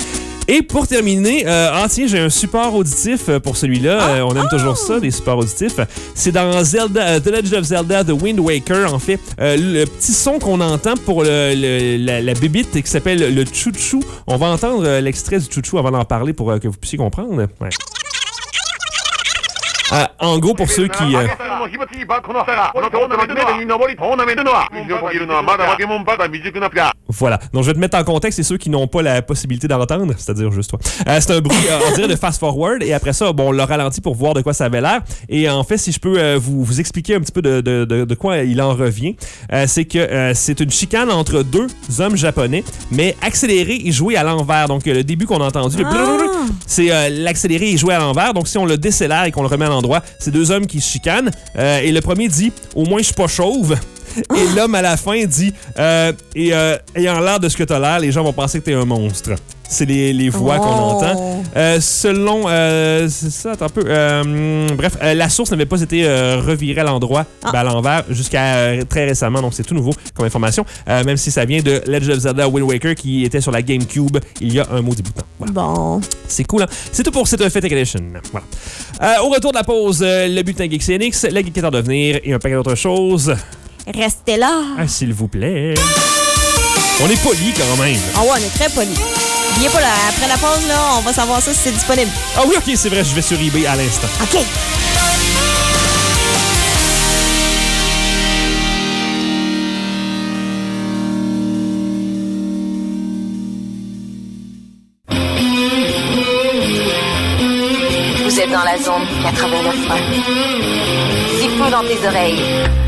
Et pour terminer, euh, ah tiens, j'ai un support auditif pour celui-là. Ah, euh, on aime oh. toujours ça, des supports auditifs. C'est dans Zelda, The Legend of Zelda, The Wind Waker, en fait. Euh, le petit son qu'on entend pour le, le, la, la bébite qui s'appelle le chouchou. On va entendre euh, l'extrait du chouchou avant d'en parler pour euh, que vous puissiez comprendre. Ouais. Euh, en gros, pour ceux qui... Euh... Voilà. Donc, je vais te mettre en contexte, c'est ceux qui n'ont pas la possibilité d'entendre, c'est-à-dire juste toi. Euh, c'est un bruit, euh, on dirait de fast-forward, et après ça, bon, on l'a ralenti pour voir de quoi ça avait l'air. Et en fait, si je peux euh, vous, vous expliquer un petit peu de, de, de, de quoi il en revient, euh, c'est que euh, c'est une chicane entre deux hommes japonais, mais accéléré et joué à l'envers. Donc, le début qu'on a entendu, le Ah. c'est euh, l'accéléré et joué à l'envers. Donc, si on le décélère et qu'on le remet à l'endroit, c'est deux hommes qui se chicanent. Euh, et le premier dit « Au moins, je suis pas chauve ». Et l'homme, à la fin, dit euh, « Et euh, ayant l'air de ce que t'as l'air, les gens vont penser que t'es un monstre. » C'est les, les voix Oh. qu'on entend. Euh, selon... Euh, c'est ça, attends un peu. Euh, bref, euh, la source n'avait pas été euh, revirée à l'endroit, Ah. ben, à l'envers, jusqu'à euh, très récemment. Donc, c'est tout nouveau comme information. Euh, même si ça vient de Legend of Zelda Wind Waker qui était sur la GameCube il y a un maudit bout de temps. Voilà. Bon. C'est cool, hein? C'est tout pour cette Fête Edition. Voilà. Euh, au retour de la pause, euh, le bulletin Geek C N X, la Geekette en devenir et un paquet d'autres choses. Restez là. Ah, s'il vous plaît. On est poli quand même. Ah ouais, on est très polis. N'oubliez pas, là, après la pause, là, on va savoir ça si c'est disponible. Ah oui, ok, c'est vrai, je vais sur eBay à l'instant. OK. Vous êtes dans la zone quatre-vingt-neuf un. Siffle dans tes oreilles.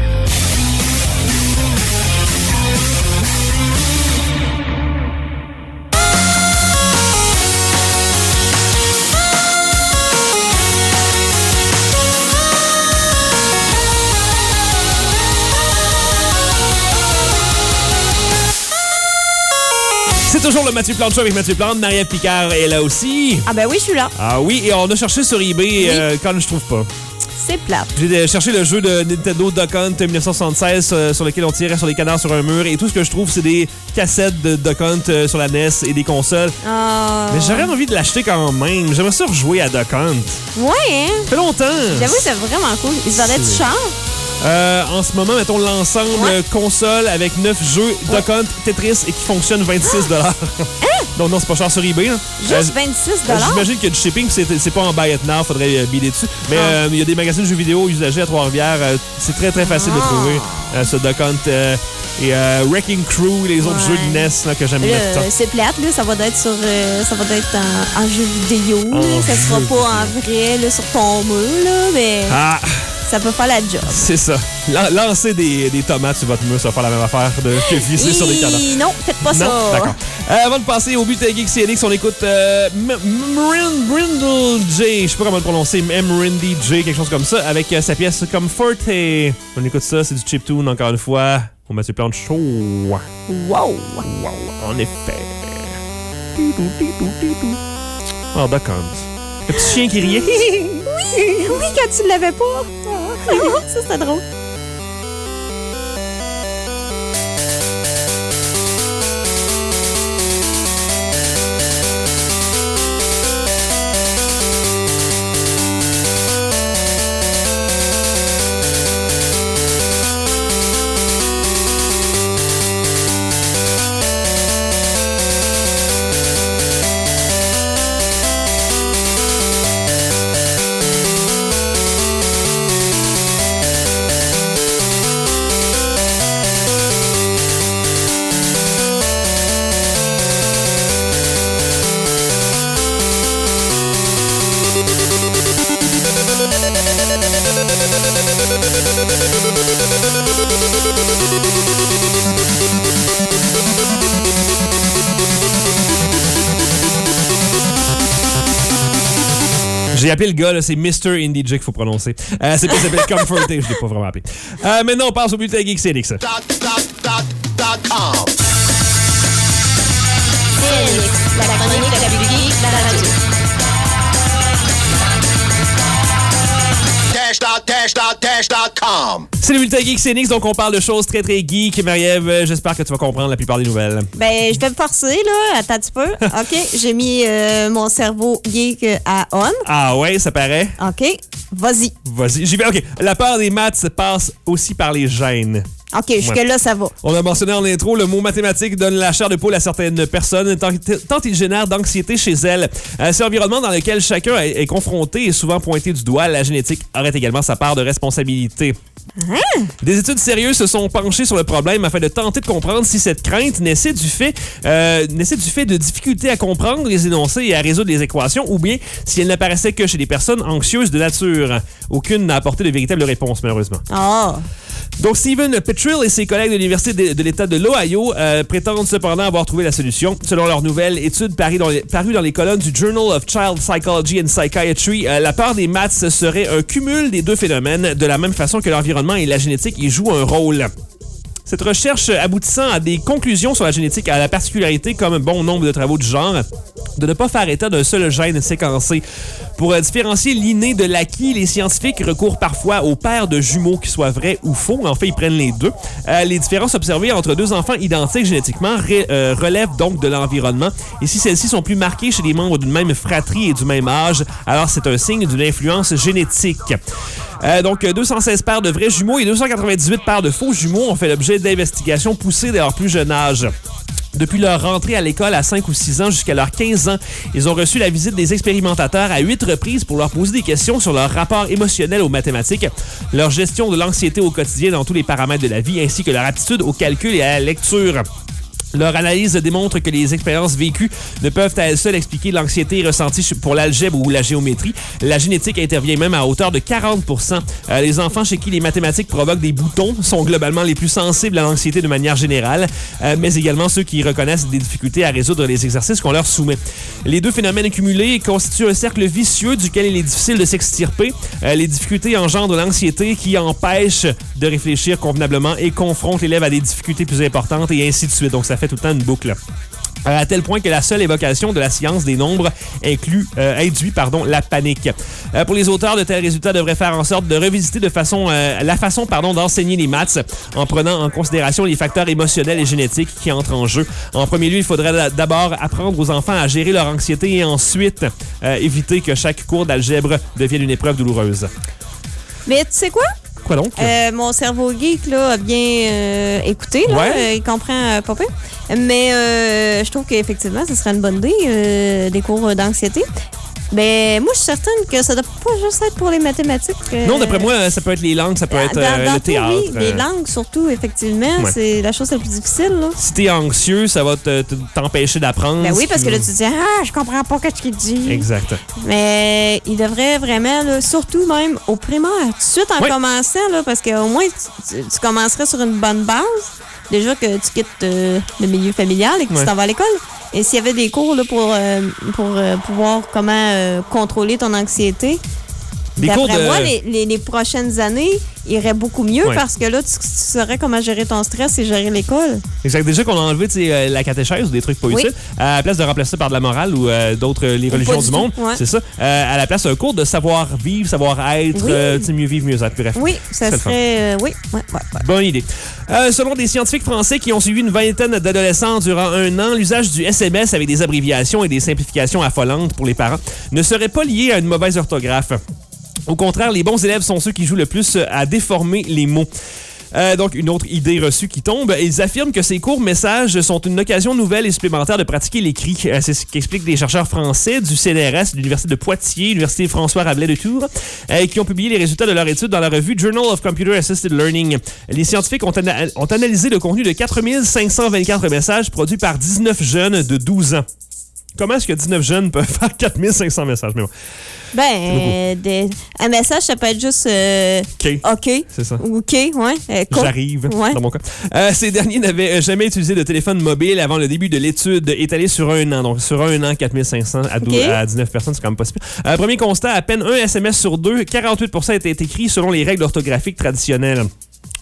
C'est toujours le Mathieu Plante Show avec Mathieu Plante. Marie-Ève Picard est là aussi. Ah ben oui, je suis là. Ah oui, et on a cherché sur eBay Oui. euh, quand je trouve pas. C'est plate. J'ai cherché le jeu de Nintendo Duck Hunt dix-neuf soixante-seize euh, sur lequel on tirait sur des canards sur un mur et tout ce que je trouve, c'est des cassettes de Duck Hunt euh, sur la N E S et des consoles. Ah. Mais j'aurais envie de l'acheter quand même. J'aimerais ça rejouer à Duck Hunt. Ouais, hein? Ça fait longtemps. J'avoue, c'est vraiment cool. Ils en C'est- du cher? Euh, en ce moment, mettons l'ensemble Ouais. console avec neuf jeux Duck Hunt, Tetris et qui fonctionne vingt-six dollars. Donc non, c'est pas cher sur eBay. Là. Juste Euh, vingt-six Euh, J'imagine qu'il y a du shipping, c'est, c'est pas en buy it now, faudrait euh, bider dessus. Mais Ah. euh, il y a des magasins de jeux vidéo usagés à Trois-Rivières. euh, c'est très très facile de Ah. trouver euh, ce Duck Hunt euh, et euh, Wrecking Crew, les autres Ouais. jeux de N E S là, que j'aime Là, mettre tant. c'est plate, là. Ça va être sur. euh, ça va être en, en jeu vidéo. En là. Ça sera jeu pas en vrai, là, sur ton mur, là. Mais Ah, ça peut faire la job. c'est ça. Lan- lancer des, des tomates sur votre mur, ça va faire la même affaire de, que visser sur des canards. Hi, Non, faites pas ça. Non, d'accord. Euh, avant de passer au but de Geek C N X, on écoute euh, M- M- Brindle J, je sais pas comment le prononcer, M. Rindy J, quelque chose comme ça, avec euh, sa pièce Comfort. Et on écoute ça, c'est du chiptune encore une fois. On met ses plans de chaud. Wow. Wow, en effet. Oh, d'accord. Le petit chien qui riait. Oui, quand tu l'avais pas. Ça, c'est drôle. J'ai appelé le gars, là, c'est mister Indie J qu'il faut prononcer. Euh, c'est pas s'appelle Comfort, je l'ai pas vraiment appelé. Euh, maintenant, on passe au bulletin Geek C N X. C N X, la chronique de la Bible geek, la radio. Dash dot, dash dot, dash dot. com. C'est le Bulletin Geek X, donc on parle de choses très très geek. Marie-Ève, j'espère que tu vas comprendre la plupart des nouvelles. Ben, je vais me forcer, là. Attends un petit peu. OK, j'ai mis euh, mon cerveau geek à on. Ah ouais, ça paraît. OK, vas-y. Vas-y, j'y vais. OK, la peur des maths passe aussi par les gènes. OK, jusque-là, ça va. On a mentionné en intro, le mot mathématique donne la chair de poule à certaines personnes, tant, tant il génère d'anxiété chez elles. Euh, cet environnement dans lequel chacun est, est confronté et souvent pointé du doigt, la génétique aurait également sa part de responsabilité. Hein? Des études sérieuses se sont penchées sur le problème afin de tenter de comprendre si cette crainte naissait du fait, euh, naissait du fait de difficultés à comprendre les énoncés et à résoudre les équations, ou bien si elle n'apparaissait que chez des personnes anxieuses de nature. Aucune n'a apporté de véritable réponse, malheureusement. Oh. Donc, Stephen Pettrill et ses collègues de l'Université de, de l'État de l'Ohio euh, prétendent cependant avoir trouvé la solution. Selon leur nouvelle étude parue dans les, parue dans les colonnes du Journal of Child Psychology and Psychiatry, euh, la peur des maths serait un cumul des deux phénomènes, de la même façon que l'environnement et la génétique y jouent un rôle. Cette recherche aboutissant à des conclusions sur la génétique a la particularité, comme bon nombre de travaux du genre, de ne pas faire état d'un seul gène séquencé. Pour euh, différencier l'inné de l'acquis, les scientifiques recourent parfois aux paires de jumeaux qui soient vrais ou faux. En fait, ils prennent les deux. Euh, les différences observées entre deux enfants identiques génétiquement ré, euh, relèvent donc de l'environnement. Et si celles-ci sont plus marquées chez les membres d'une même fratrie et du même âge, alors c'est un signe d'une influence génétique. Euh, donc, deux cent seize paires de vrais jumeaux et deux cent quatre-vingt-dix-huit paires de faux jumeaux ont fait l'objet d'investigations poussées dès leur plus jeune âge. Depuis leur rentrée à l'école à cinq ou six ans jusqu'à leurs quinze ans, ils ont reçu la visite des expérimentateurs à huit reprises pour leur poser des questions sur leur rapport émotionnel aux mathématiques, leur gestion de l'anxiété au quotidien dans tous les paramètres de la vie, ainsi que leur aptitude au calcul et à la lecture. Leur analyse démontre que les expériences vécues ne peuvent à elles seules expliquer l'anxiété ressentie pour l'algèbre ou la géométrie. La génétique intervient même à hauteur de quarante pour cent. Euh, les enfants chez qui les mathématiques provoquent des boutons sont globalement les plus sensibles à l'anxiété de manière générale, euh, mais également ceux qui reconnaissent des difficultés à résoudre les exercices qu'on leur soumet. Les deux phénomènes cumulés constituent un cercle vicieux duquel il est difficile de s'extirper. Euh, les difficultés engendrent l'anxiété qui empêche de réfléchir convenablement et confronte l'élève à des difficultés plus importantes et ainsi de suite. Donc ça fait tout le temps une boucle. Euh, à tel point que la seule évocation de la science des nombres inclut, euh, induit pardon, la panique. Euh, pour les auteurs, de tels résultats devraient faire en sorte de revisiter de façon, euh, la façon pardon, d'enseigner les maths en prenant en considération les facteurs émotionnels et génétiques qui entrent en jeu. En premier lieu, il faudrait d'abord apprendre aux enfants à gérer leur anxiété et ensuite euh, éviter que chaque cours d'algèbre devienne une épreuve douloureuse. Mais tu sais quoi? Quoi donc? Euh, mon cerveau geek là, a bien euh, écouté. Là, ouais. euh, il comprend euh, pas peu. Mais euh, je trouve qu'effectivement, ce serait une bonne idée, euh, des cours d'anxiété. Ben, moi, je suis certaine que ça ne doit pas juste être pour les mathématiques. Euh... Non, d'après moi, ça peut être les langues, ça peut être dans, euh, dans le théâtre. Oui, les langues surtout, effectivement, ouais. C'est la chose la plus difficile. Là. Si t'es anxieux, ça va te, te, t'empêcher d'apprendre. Ben oui, parce que là, tu te dis, ah, je comprends pas ce qu'il dit. Exact. Mais il devrait vraiment, là, surtout même au primaire, tout de suite en oui. commençant, là, parce qu'au moins, tu, tu commencerais sur une bonne base. Déjà que tu quittes euh, le milieu familial et que ouais. tu t'en vas à l'école. Et s'il y avait des cours là, pour, euh, pour euh, pouvoir comment euh, contrôler ton anxiété, des d'après de... moi, les, les, les prochaines années iraient beaucoup mieux ouais. parce que là, tu, tu saurais comment gérer ton stress et gérer l'école. Exact. Déjà qu'on a enlevé euh, la catéchèse ou des trucs pas oui. utiles, à la place de remplacer ça par de la morale ou euh, d'autres, les religions du, du monde, ouais. c'est ça. Euh, à la place, un cours de savoir-vivre, savoir-être, oui. euh, mieux vivre, mieux être. Bref. Oui, ça serait... Euh, oui, ouais, ouais, ouais. Bonne idée. Euh, selon des scientifiques français qui ont suivi une vingtaine d'adolescents durant un an, l'usage du S M S avec des abréviations et des simplifications affolantes pour les parents ne serait pas lié à une mauvaise orthographe. Au contraire, les bons élèves sont ceux qui jouent le plus à déformer les mots. Euh, donc, une autre idée reçue qui tombe. Ils affirment que ces courts messages sont une occasion nouvelle et supplémentaire de pratiquer l'écrit. Euh, c'est ce qu'expliquent des chercheurs français du C N R S, de l'Université de Poitiers, l'Université François Rabelais de Tours, euh, qui ont publié les résultats de leur étude dans la revue Journal of Computer Assisted Learning. Les scientifiques ont, ana- ont analysé le contenu de quatre mille cinq cent vingt-quatre messages produits par dix-neuf jeunes de douze ans. Comment est-ce que dix-neuf jeunes peuvent faire quatre mille cinq cents messages? Mais bon. Ben, euh, des, un message, ça peut être juste euh, OK. OK. C'est ça. Ou OK, ouais. Euh, J'arrive, ouais. dans mon cas. Euh, ces derniers n'avaient jamais utilisé de téléphone mobile avant le début de l'étude étalée sur un an. Donc, sur un an, quatre mille cinq cents à, okay. à dix-neuf personnes, c'est quand même pas si pire. Euh, premier constat, à peine un S M S sur deux, quarante-huit pour cent était écrit selon les règles orthographiques traditionnelles.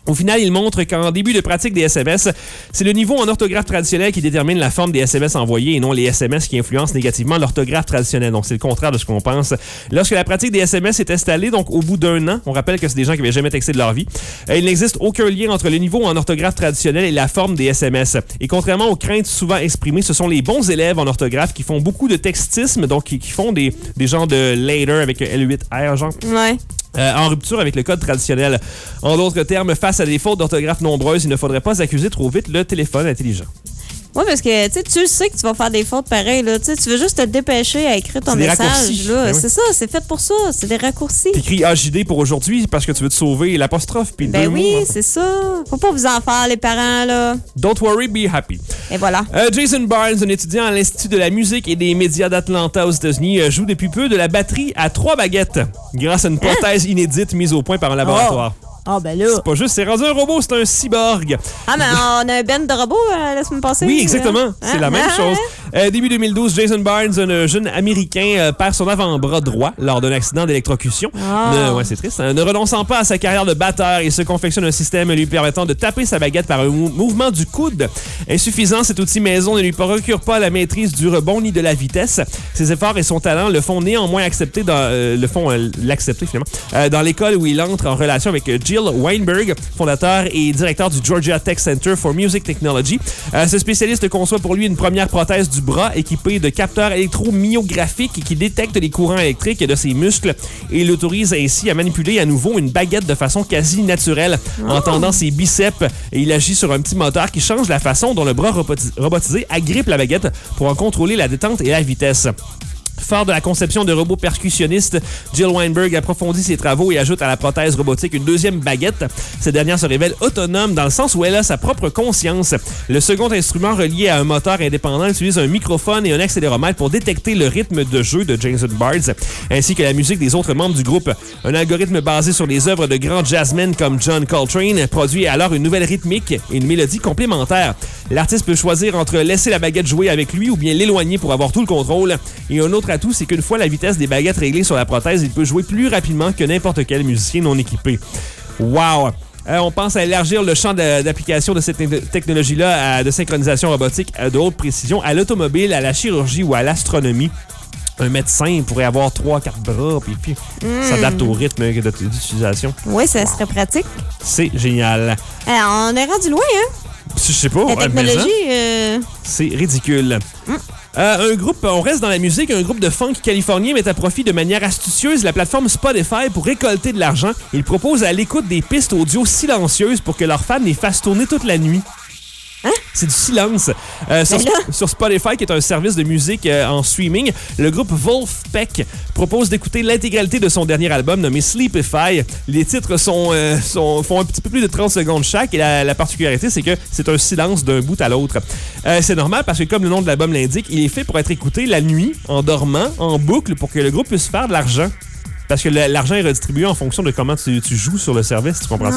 Au final, il montre qu'en début de pratique des S M S, c'est le niveau en orthographe traditionnelle qui détermine la forme des S M S envoyés et non les S M S qui influencent négativement l'orthographe traditionnelle. Donc, c'est le contraire de ce qu'on pense. Lorsque la pratique des S M S est installée, donc au bout d'un an, on rappelle que c'est des gens qui n'avaient jamais texté de leur vie, il n'existe aucun lien entre le niveau en orthographe traditionnelle et la forme des S M S. Et contrairement aux craintes souvent exprimées, ce sont les bons élèves en orthographe qui font beaucoup de textisme, donc qui, qui font des, des genres de later avec L huit R, genre. Ouais. Euh, en rupture avec le code traditionnel. En d'autres termes, face à des fautes d'orthographe nombreuses, il ne faudrait pas accuser trop vite le téléphone intelligent. Oui, parce que tu le sais que tu vas faire des fautes pareilles. Là. Tu veux juste te dépêcher à écrire ton c'est message. Là. Ben oui. C'est ça, c'est fait pour ça. C'est des raccourcis. T'écris A J D pour aujourd'hui parce que tu veux te sauver l'apostrophe puis ben deux oui, mots. Hein. c'est ça. Faut pas vous en faire, les parents. Là. Don't worry, be happy. Et voilà. Euh, Jason Barnes, un étudiant à l'Institut de la musique et des médias d'Atlanta aux États-Unis, euh, joue depuis peu de la batterie à trois baguettes grâce à une prothèse hein? inédite mise au point par un laboratoire. Oh. Ah, ben là. C'est pas juste, c'est rendu un robot, c'est un cyborg. Ah, mais on a un band de robots euh, la semaine passée. Oui, exactement. Hein? C'est la même ah, chose. Hein? Euh, début deux mille douze, Jason Barnes, un jeune Américain, euh, perd son avant-bras droit lors d'un accident d'électrocution. Oh. Ne, ouais, c'est triste. Hein? Ne renonçant pas à sa carrière de batteur, il se confectionne un système lui permettant de taper sa baguette par un mou- mouvement du coude. Insuffisant, cet outil maison ne lui procure pas la maîtrise du rebond ni de la vitesse. Ses efforts et son talent le font néanmoins accepter dans, euh, le font euh, l'accepter finalement euh, dans l'école où il entre en relation avec Jill Weinberg, fondateur et directeur du Georgia Tech Center for Music Technology. Euh, ce spécialiste conçoit pour lui une première prothèse du bras équipée de capteurs électromyographiques qui détectent les courants électriques de ses muscles et l'autorise ainsi à manipuler à nouveau une baguette de façon quasi naturelle oh. en tendant ses biceps. Et il agit sur un petit moteur qui change la façon dont le bras robotisé agrippe la baguette pour en contrôler la détente et la vitesse. Fort de la conception de robots percussionnistes, Jill Weinberg approfondit ses travaux et ajoute à la prothèse robotique une deuxième baguette. Cette dernière se révèle autonome dans le sens où elle a sa propre conscience. Le second instrument relié à un moteur indépendant utilise un microphone et un accéléromètre pour détecter le rythme de jeu de Jason Barnes, ainsi que la musique des autres membres du groupe. Un algorithme basé sur les œuvres de grands jazzmen comme John Coltrane produit alors une nouvelle rythmique et une mélodie complémentaire. L'artiste peut choisir entre laisser la baguette jouer avec lui ou bien l'éloigner pour avoir tout le contrôle. Et un autre atout, c'est qu'une fois la vitesse des baguettes réglée sur la prothèse, il peut jouer plus rapidement que n'importe quel musicien non équipé. Wow! Euh, on pense à élargir le champ de, d'application de cette technologie-là à, de synchronisation robotique à de haute précision, à l'automobile, à la chirurgie ou à l'astronomie. Un médecin pourrait avoir trois, quatre bras, puis, puis mm. s'adapte au rythme d'utilisation. Oui, ça serait pratique. C'est génial. Alors, on est rendu loin, hein? Je sais pas. La technologie... Euh... C'est ridicule. Mm. Euh, un groupe, on reste dans la musique, un groupe de funk californien met à profit de manière astucieuse la plateforme Spotify pour récolter de l'argent. Ils proposent à l'écoute des pistes audio silencieuses pour que leurs fans les fassent tourner toute la nuit. Hein? C'est du silence. Euh, sur, sur Spotify, qui est un service de musique euh, en streaming, le groupe Wolfpack propose d'écouter l'intégralité de son dernier album nommé Sleepify. Les titres sont, euh, sont, font un petit peu plus de trente secondes chaque et la, la particularité, c'est que c'est un silence d'un bout à l'autre. Euh, c'est normal parce que, comme le nom de l'album l'indique, il est fait pour être écouté la nuit, en dormant, en boucle, pour que le groupe puisse faire de l'argent. Parce que l'argent est redistribué en fonction de comment tu, tu joues sur le service, tu comprends ça?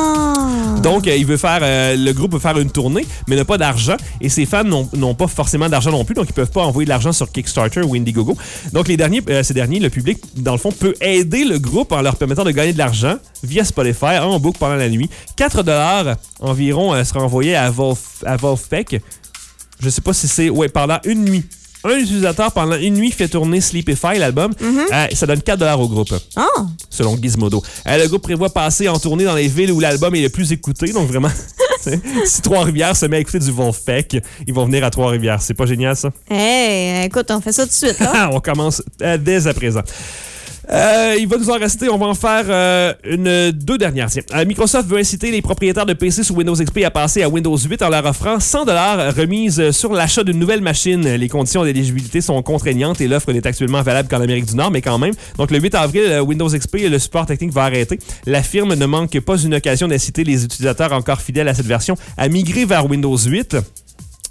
Oh. Donc, euh, il veut faire, euh, le groupe veut faire une tournée, mais n'a pas d'argent. Et ses fans n'ont, n'ont pas forcément d'argent non plus, donc ils peuvent pas envoyer de l'argent sur Kickstarter ou Indiegogo. Donc, les derniers, euh, ces derniers, le public, dans le fond, peut aider le groupe en leur permettant de gagner de l'argent via Spotify en boucle pendant la nuit. quatre dollars environ euh, sera envoyé à, Wolf, à Wolfpack. Je sais pas si c'est... Ouais, pendant une nuit. Un utilisateur, pendant une nuit, fait tourner Sleepify, l'album. Mm-hmm. Euh, ça donne quatre dollars au groupe. Oh. Selon Gizmodo. Euh, le groupe prévoit passer en tournée dans les villes où l'album est le plus écouté. Donc vraiment, si Trois-Rivières se met à écouter du Wolfpack, ils vont venir à Trois-Rivières. C'est pas génial, ça? Hey, écoute, on fait ça tout de suite, là. On commence euh, dès à présent. Euh, il va nous en rester, on va en faire euh, une, deux dernières. Tiens. Euh, Microsoft veut inciter les propriétaires de P C sous Windows X P à passer à Windows huit en leur offrant cent dollars remise sur l'achat d'une nouvelle machine. Les conditions d'éligibilité sont contraignantes et l'offre n'est actuellement valable qu'en Amérique du Nord, mais quand même. Donc le huit avril, Windows X P, le support technique va arrêter. La firme ne manque pas une occasion d'inciter les utilisateurs encore fidèles à cette version à migrer vers Windows huit.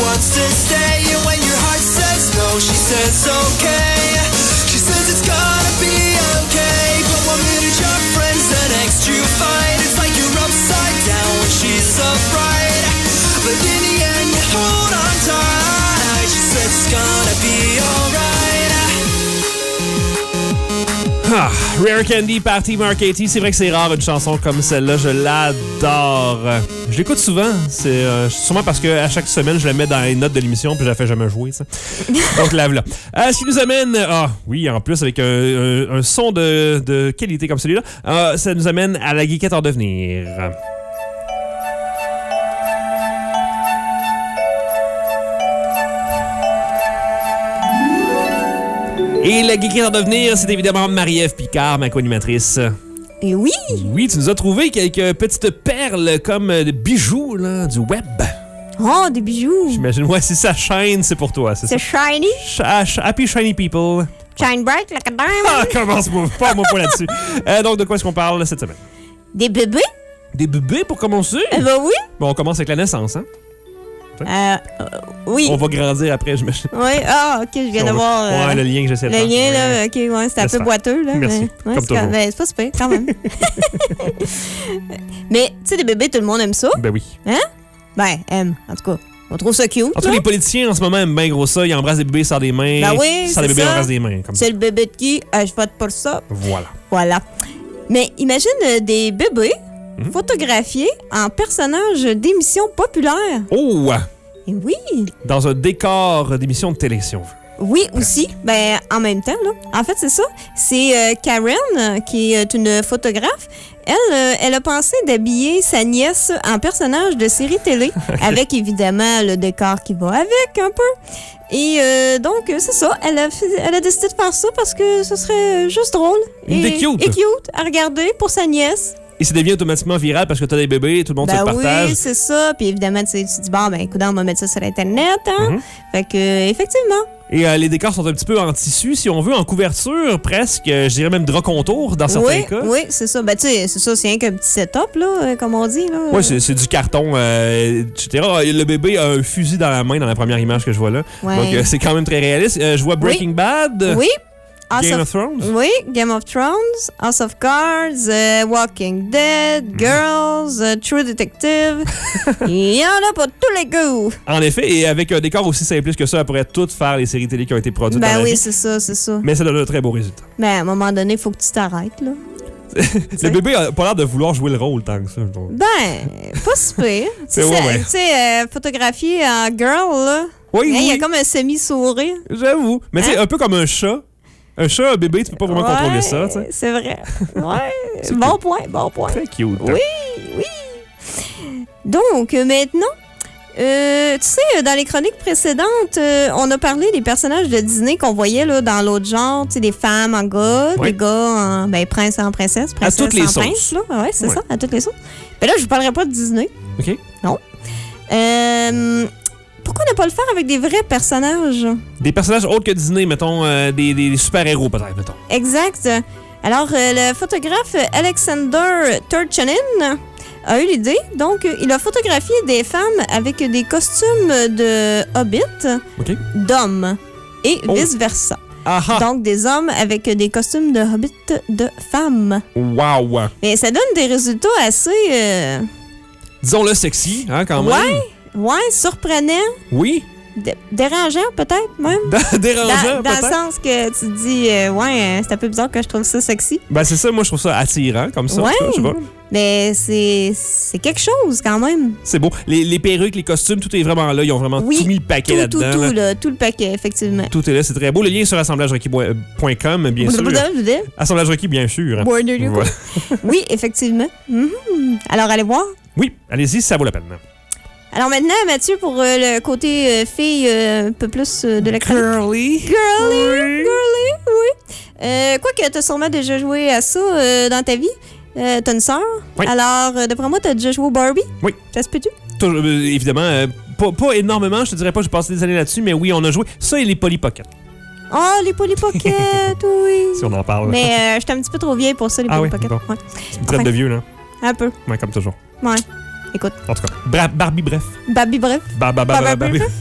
wants to stay. And when your heart says no, she says okay. She says it's gonna be okay. But one minute you're friends, the next you fight. It's like you're upside down when she's upright. But in the end, you hold on tight. She says it's gonna be alright. Ah, Rare Candy par T. Marketti. C'est vrai que c'est rare une chanson comme celle-là. Je l'adore. Je l'écoute souvent. C'est euh, sûrement parce qu'à chaque semaine, je la mets dans les notes de l'émission puis je la fais jamais jouer. Ça. Donc, lave-la. Euh, ce qui nous amène... Ah, oui, en plus, avec un, un, un son de, de qualité comme celui-là, euh, ça nous amène à la geekette en devenir. Et la geekette en devenir, c'est évidemment Marie-Ève Picard, ma co-animatrice. Et oui! Oui, tu nous as trouvé quelques petites perles comme des bijoux là, du web. Oh, des bijoux! J'imagine, ouais, si ça shine, c'est pour toi, c'est ça? C'est shiny? Sh- happy shiny people. Shine bright like a diamond? Ah, commence-moi, pas mon point là-dessus. Euh, donc, de quoi est-ce qu'on parle cette semaine? Des bébés? Des bébés pour commencer? Eh ben oui! Bon, on commence avec la naissance, hein? Euh, euh, oui. On va grandir après, j'imagine. Oui, ah, ok, je viens On de va- voir. euh, Ouais, le lien que j'essaie de Le faire. lien, là, Ouais. ok, ouais, c'était un Laisse peu faire. boiteux, là. Merci, mais- comme ouais, c'est toujours. quand- ben, c'est pas super, quand même. Mais, tu sais, des bébés, tout le monde aime ça. Ben oui. Hein? Ben, aime, en tout cas. On trouve ça cute. En tout cas, là. les politiciens en ce moment aiment bien gros ça. Ils embrassent des bébés sans des mains. Ben oui, Sans c'est des bébés ça. embrassent des mains. Comme ça. C'est le bébé de qui? Ah, je vote pour ça. Voilà. Voilà. Mais imagine euh, des bébés Mhm. photographiés en personnages d'émissions populaires. Oh! Et oui, Dans un décor d'émission de télé, si on veut. oui aussi. Ben, en même temps, là. En fait, c'est ça. C'est euh, Karen, euh, qui est une photographe. Elle, euh, elle a pensé d'habiller sa nièce en personnage de série télé, avec évidemment le décor qui va avec un peu. Et euh, donc, euh, c'est ça. Elle a, fait- elle a décidé de faire ça parce que ce serait juste drôle. Une et, idée cute. Et cute à regarder pour sa nièce. Et ça devient automatiquement viral parce que t'as des bébés, tout le monde se Ben le partage. oui, c'est ça. Puis évidemment, tu sais, tu te dis, bon, ben écoute, on va mettre ça sur Internet. Hein? Mhm. Fait que, euh, effectivement. Et euh, les décors sont un petit peu en tissu, si on veut, en couverture, presque. euh, Je dirais même drap contour dans certains Oui, cas. oui, c'est ça. Ben, tu sais, c'est ça, c'est rien qu'un petit setup, là, euh, comme on dit. Là. Oui, c'est, c'est du carton, euh, et cetera. Le bébé a un fusil dans la main dans la première image que je vois là. Ouais. Donc, euh, c'est quand même très réaliste. Euh, je vois Breaking Bad, Oui. House Game of- of Thrones. Oui, Game of Thrones, House of Cards, euh, Walking Dead, Girls, euh, True Detective. Il y en a pour tous les goûts. En effet, et avec un décor aussi simpliste que ça, elle pourrait toutes faire les séries télé qui ont été produites dans Ben la oui, vie. c'est ça, c'est ça. Mais ça donne un très beau résultat. Ben, à un moment donné, il faut que tu t'arrêtes, là. Le bébé a pas l'air de vouloir jouer le rôle tant que ça. donc. Ben, pas super. C'est Tu sais, ouais, ouais. tu sais, euh, photographié en girl, là. Oui, Hein, Il y a oui, comme un semi-sourire. j'avoue. Mais tu sais, Hein? un peu comme un chat. Un chat, un bébé, tu peux pas vraiment Ouais, contrôler ça, tu sais. C'est vrai. Ouais. C'est bon cute. point, bon point. Très cute. Oui, oui. Donc, euh, maintenant, euh, tu sais, dans les chroniques précédentes, euh, on a parlé des personnages de Disney qu'on voyait là, dans l'autre genre, tu sais, des femmes en gars, Oui. des gars en ben, prince en princesse, princesse toutes les en sauces. prince. Là. Ouais, c'est Ouais. ça, à toutes les sauces. Mais là, je ne parlerai pas de Disney. OK. Euh, pourquoi ne pas le faire avec des vrais personnages? Des personnages autres que Disney, mettons, euh, des, des super-héros peut-être, mettons. Exact. Alors, euh, le photographe Alexander Turchanin a eu l'idée. Donc, euh, il a photographié des femmes avec des costumes de hobbits, OK. d'hommes, et Oh. vice-versa. Ah ah! Donc, des hommes avec des costumes de hobbits de femmes. Wow! Mais ça donne des résultats assez... euh, Disons-le sexy, hein, quand même. ouais, ouais, surprenants, Oui. dé- dérangeants peut-être même. Dérangeant, Dans, dans le peut-être. sens que tu te dis, euh, ouais, euh, c'est un peu bizarre que je trouve ça sexy. Ben, c'est ça, moi, je trouve ça attirant, comme ça. en Ouais. tout cas, je sais pas. Mais c'est c'est quelque chose quand même. C'est beau. Les, les perruques, les costumes, tout est vraiment là. Ils ont vraiment Oui, tout mis le paquet Tout, tout, là-dedans. tout, là. là, tout le paquet, effectivement. Tout est là, c'est très beau. Le lien est sur assemblage requis point com, bien sûr. Assemblage requis, bien sûr. Voilà. Oui, effectivement. Mhm. Alors, allez voir. Oui, allez-y, ça vaut la peine. Alors maintenant, Mathieu, pour euh, le côté euh, fille euh, un peu plus euh, de la chronique. Curly. Girly, Oui. girly, oui. Euh, quoi que t'as sûrement déjà joué à ça euh, dans ta vie. Euh, t'as une sœur. Oui. Alors, euh, d'après moi, t'as déjà joué au Barbie. Oui. Ça se peut-tu? Toujours, euh, évidemment, euh, pas, pas énormément, je te dirais pas, j'ai passé des années là-dessus, mais oui, on a joué. Ça et les Polly Pocket, Oh, les Polly Pocket, oui. si on en parle. Mais euh, j'étais un petit peu trop vieille pour ça, les Ah Polly oui, Pocket. bon. Ouais. Tu me traites enfin. de vieux, là. Un peu. Ouais, comme toujours. Ouais. Écoute. En tout cas, Bra- Barbie, bref. Barbie, bref. Ba- ba- ba- ba- Barbie. Barbie.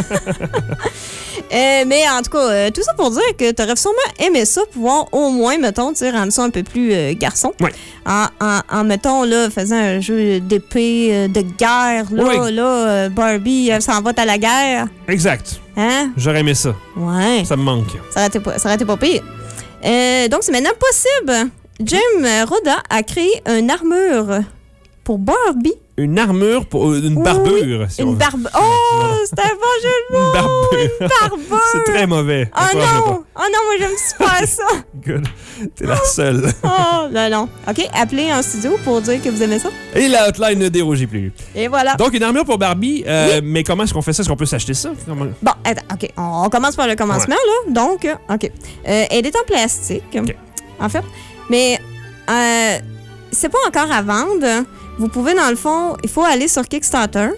Euh, mais en tout cas, euh, tout ça pour dire que tu aurais sûrement aimé ça, pouvoir au moins, mettons, tu sais, rendre ça un peu plus euh, garçon. Ouais. En, en, en, mettons, là, faisant un jeu d'épée, euh, de guerre, là, Oui. là, euh, Barbie, elle s'en va à la guerre. Exact. Hein? J'aurais aimé ça. Ouais. Ça me manque. Ça aurait été pas, ça aurait été pas pire. Euh, donc, c'est maintenant possible. Jim Roda a créé une armure pour Barbie. Une armure pour euh, une Oui, barbure. Si on Une veut. barbe. Oh, c'est un bon jeu de mots! Une barbure. Une barbure! C'est très mauvais. Oh Franchement non! Oh non, moi j'aime super ça! pas. Good. T'es la seule. Oh, non, non. OK, appelez en studio pour dire que vous aimez ça. Et la hotline ne dérougit plus. Et voilà. Donc, une armure pour Barbie. euh, Mais comment est-ce qu'on fait ça? Est-ce qu'on peut s'acheter ça? Comment... Bon, attends, OK. On, on commence par le commencement, là. Donc, euh, OK. Euh, elle est en plastique, OK. en fait. Mais euh, c'est pas encore à vendre. Vous pouvez, dans le fond, il faut aller sur Kickstarter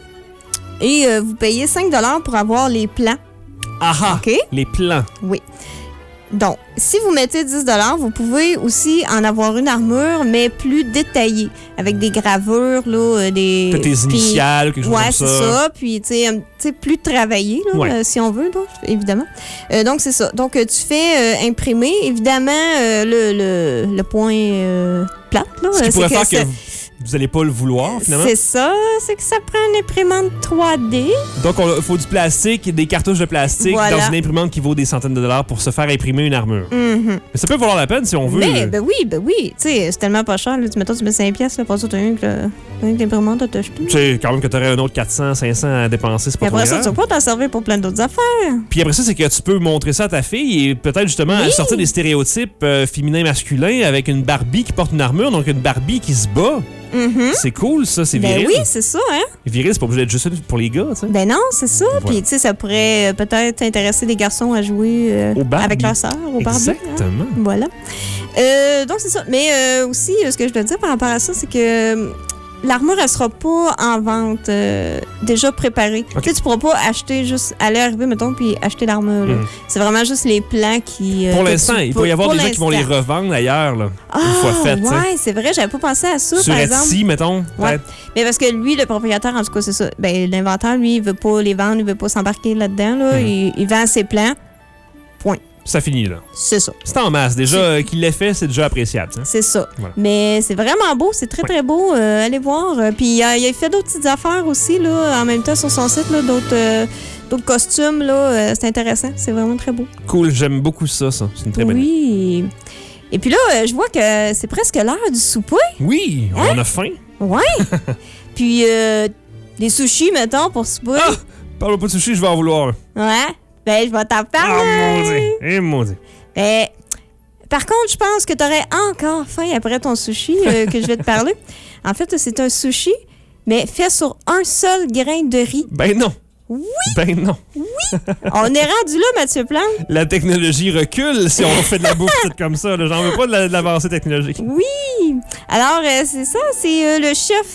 et euh, vous payez cinq dollars pour avoir les plans. Ah ah! OK? Les plans. Oui. Donc, si vous mettez dix dollars, vous pouvez aussi en avoir une armure, mais plus détaillée, avec des gravures, là, euh, des... Peut-être tes puis- initiales, quelque chose Ouais, comme c'est ça. ça. Puis, tu sais, un- tu sais, plus travaillé, là, Ouais. euh, si on veut, donc, évidemment. Euh, donc, c'est ça. Donc, euh, tu fais euh, imprimer, évidemment, euh, le, le, le point euh, plate, là. Ce qui euh, pourrait c'est faire que que ça- vous, vous allez pas le vouloir, finalement. C'est ça, c'est que ça prend une imprimante trois D. Donc, il faut du plastique, des cartouches de plastique Voilà. dans une imprimante qui vaut des centaines de dollars pour se faire imprimer une armure. Mhm. Mais ça peut valoir la peine si on veut. Mais, euh, ben oui, ben oui. Tu sais, c'est tellement pas cher. Là. Tu, mettons, tu mets cinq piastres, là, pour ça, t'as un que t'as l'imprimante, t'as acheté. Tu sais, quand même que tu aurais un autre quatre cents, cinq cents à dépenser, c'est pas Puis trop après ça, grave. tu vas pas t'en servir pour plein d'autres affaires. Puis après ça, c'est que tu peux montrer ça à ta fille et peut-être justement Oui. sortir des stéréotypes euh, féminins-masculins avec une Barbie qui porte une armure, donc une Barbie qui se bat. Mhm. C'est cool, ça, c'est Ben viril. oui, c'est ça, hein? Viril, c'est pas obligé d'être juste pour les gars, tu sais. Ben non, c'est ça. Puis, tu sais, ça pourrait euh, peut-être intéresser des garçons à jouer euh, Au Barbie. avec leur sœur, au Barbie. hein. Exactement. Voilà. Euh, donc, c'est ça. Mais euh, aussi, euh, ce que je dois dire par rapport à ça, c'est que euh, l'armure, elle sera pas en vente euh, déjà préparée. Ok. Tu sais, tu pourras pas acheter juste, aller arriver, mettons, puis acheter l'armure. là. Mhm. C'est vraiment juste les plans qui. euh, Pour que l'instant, tu il peux- peut y avoir pour des gens qui vont les l'instant. revendre ailleurs, là, Ah, une fois faites, tu sais. ouais, c'est vrai, j'avais pas pensé à ça, Sur par exemple. Etsy, mettons. Ouais. peut-être. Mais parce que lui, le propriétaire, en tout cas, c'est ça. Ben, l'inventeur, lui, il veut pas les vendre, il veut pas s'embarquer là-dedans. Là. Mhm. il, il vend ses plans. Point. Ça finit, là. C'est ça. C'est en masse. Déjà, euh, qu'il l'ait fait, c'est déjà appréciable, tu sais. C'est ça. Voilà. Mais c'est vraiment beau, c'est très, Ouais. très beau. Euh, allez voir. Euh, Puis il a, il a fait d'autres petites affaires aussi, là, en même temps, sur son site, là, d'autres, euh, d'autres costumes. Là, euh, c'est intéressant. C'est vraiment très beau. Cool, j'aime beaucoup ça, ça. C'est une très bonne idée. Oui. Et puis là, euh, je vois que c'est presque l'heure du souper. Oui, Hein? on a faim. Ouais. Puis euh, des sushis, mettons, pour souper. Ah! Parle pas de sushi, je vais en vouloir. Ouais. Ben, je vais t'en Ah, parler. maudit. Eh, maudit. Ben, par contre, je pense que tu aurais encore faim après ton sushi euh, que je vais te parler. En fait, c'est un sushi, mais fait sur un seul grain de riz. Ben non. Oui. Ben non. On est rendu là, Mathieu Plante. La technologie recule si on fait de la bouffe toute comme ça. là. J'en veux pas de la- de l'avancée technologique. Oui. Alors, euh, c'est ça, c'est euh, le chef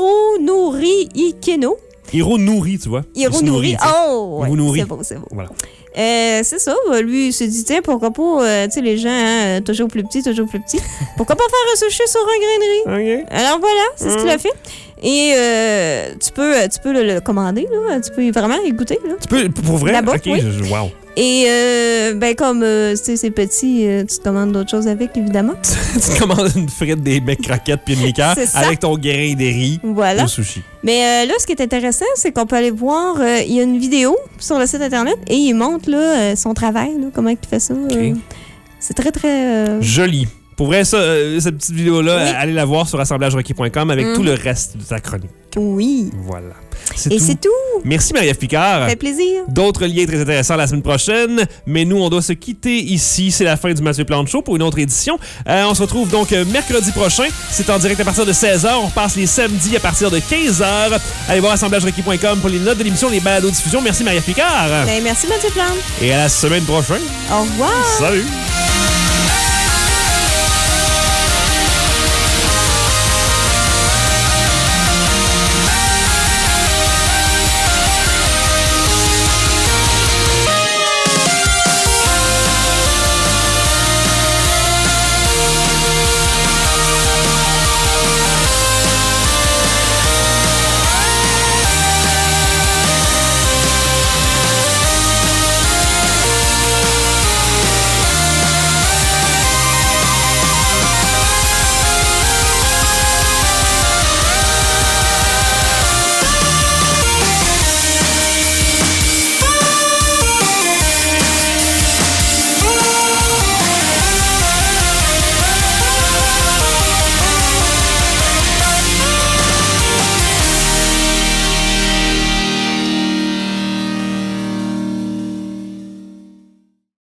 Hironori Ikeno. Hiro nourrit, tu vois. Il se Hironori. nourrit, tu sais. Oh, ouais, Vous nourrit. c'est beau, c'est beau. Voilà. Euh, c'est ça, bah, lui, il se dit, tiens, pourquoi pas, euh, tu sais, les gens, hein, toujours plus petits, toujours plus petits. Pourquoi pas faire un sushi sur un grain de riz? OK. Alors voilà, c'est ce qu'il a fait. Et euh, tu peux, tu peux le, le commander, là. Tu peux vraiment y goûter, là. Tu peux, pour vrai? Là-bas, OK, oui. je- je- wow. Et euh, ben comme euh, tu sais, c'est petit, euh, tu te commandes d'autres choses avec, évidemment. tu te commandes une frite, des becs croquettes puis une liqueur C'est ça. avec ton grain de riz Voilà. au sushi. Mais euh, là, ce qui est intéressant, c'est qu'on peut aller voir, euh, il y a une vidéo sur le site Internet et il montre là, euh, son travail, là, comment il fait ça. euh, c'est très, très... euh, Joli. Pour vrai, ça, euh, cette petite vidéo-là, Oui. allez la voir sur assemblage requis point com avec Mhm. tout le reste de ta chronique. Oui. Voilà. C'est Et tout. c'est tout. Merci Marie-Ève Picard. Ça fait plaisir. D'autres liens très intéressants la semaine prochaine. Mais nous, on doit se quitter ici. C'est la fin du Mathieu Plante Show pour une autre édition. Euh, on se retrouve donc euh, mercredi prochain. C'est en direct à partir de seize heures. On passe les samedis à partir de quinze heures. Allez voir assemblage requis point com pour les notes de l'émission, les balados diffusion. Merci Marie-Ève Picard. Ben, merci, Mathieu Plante. Et à la semaine prochaine. Au revoir. Salut.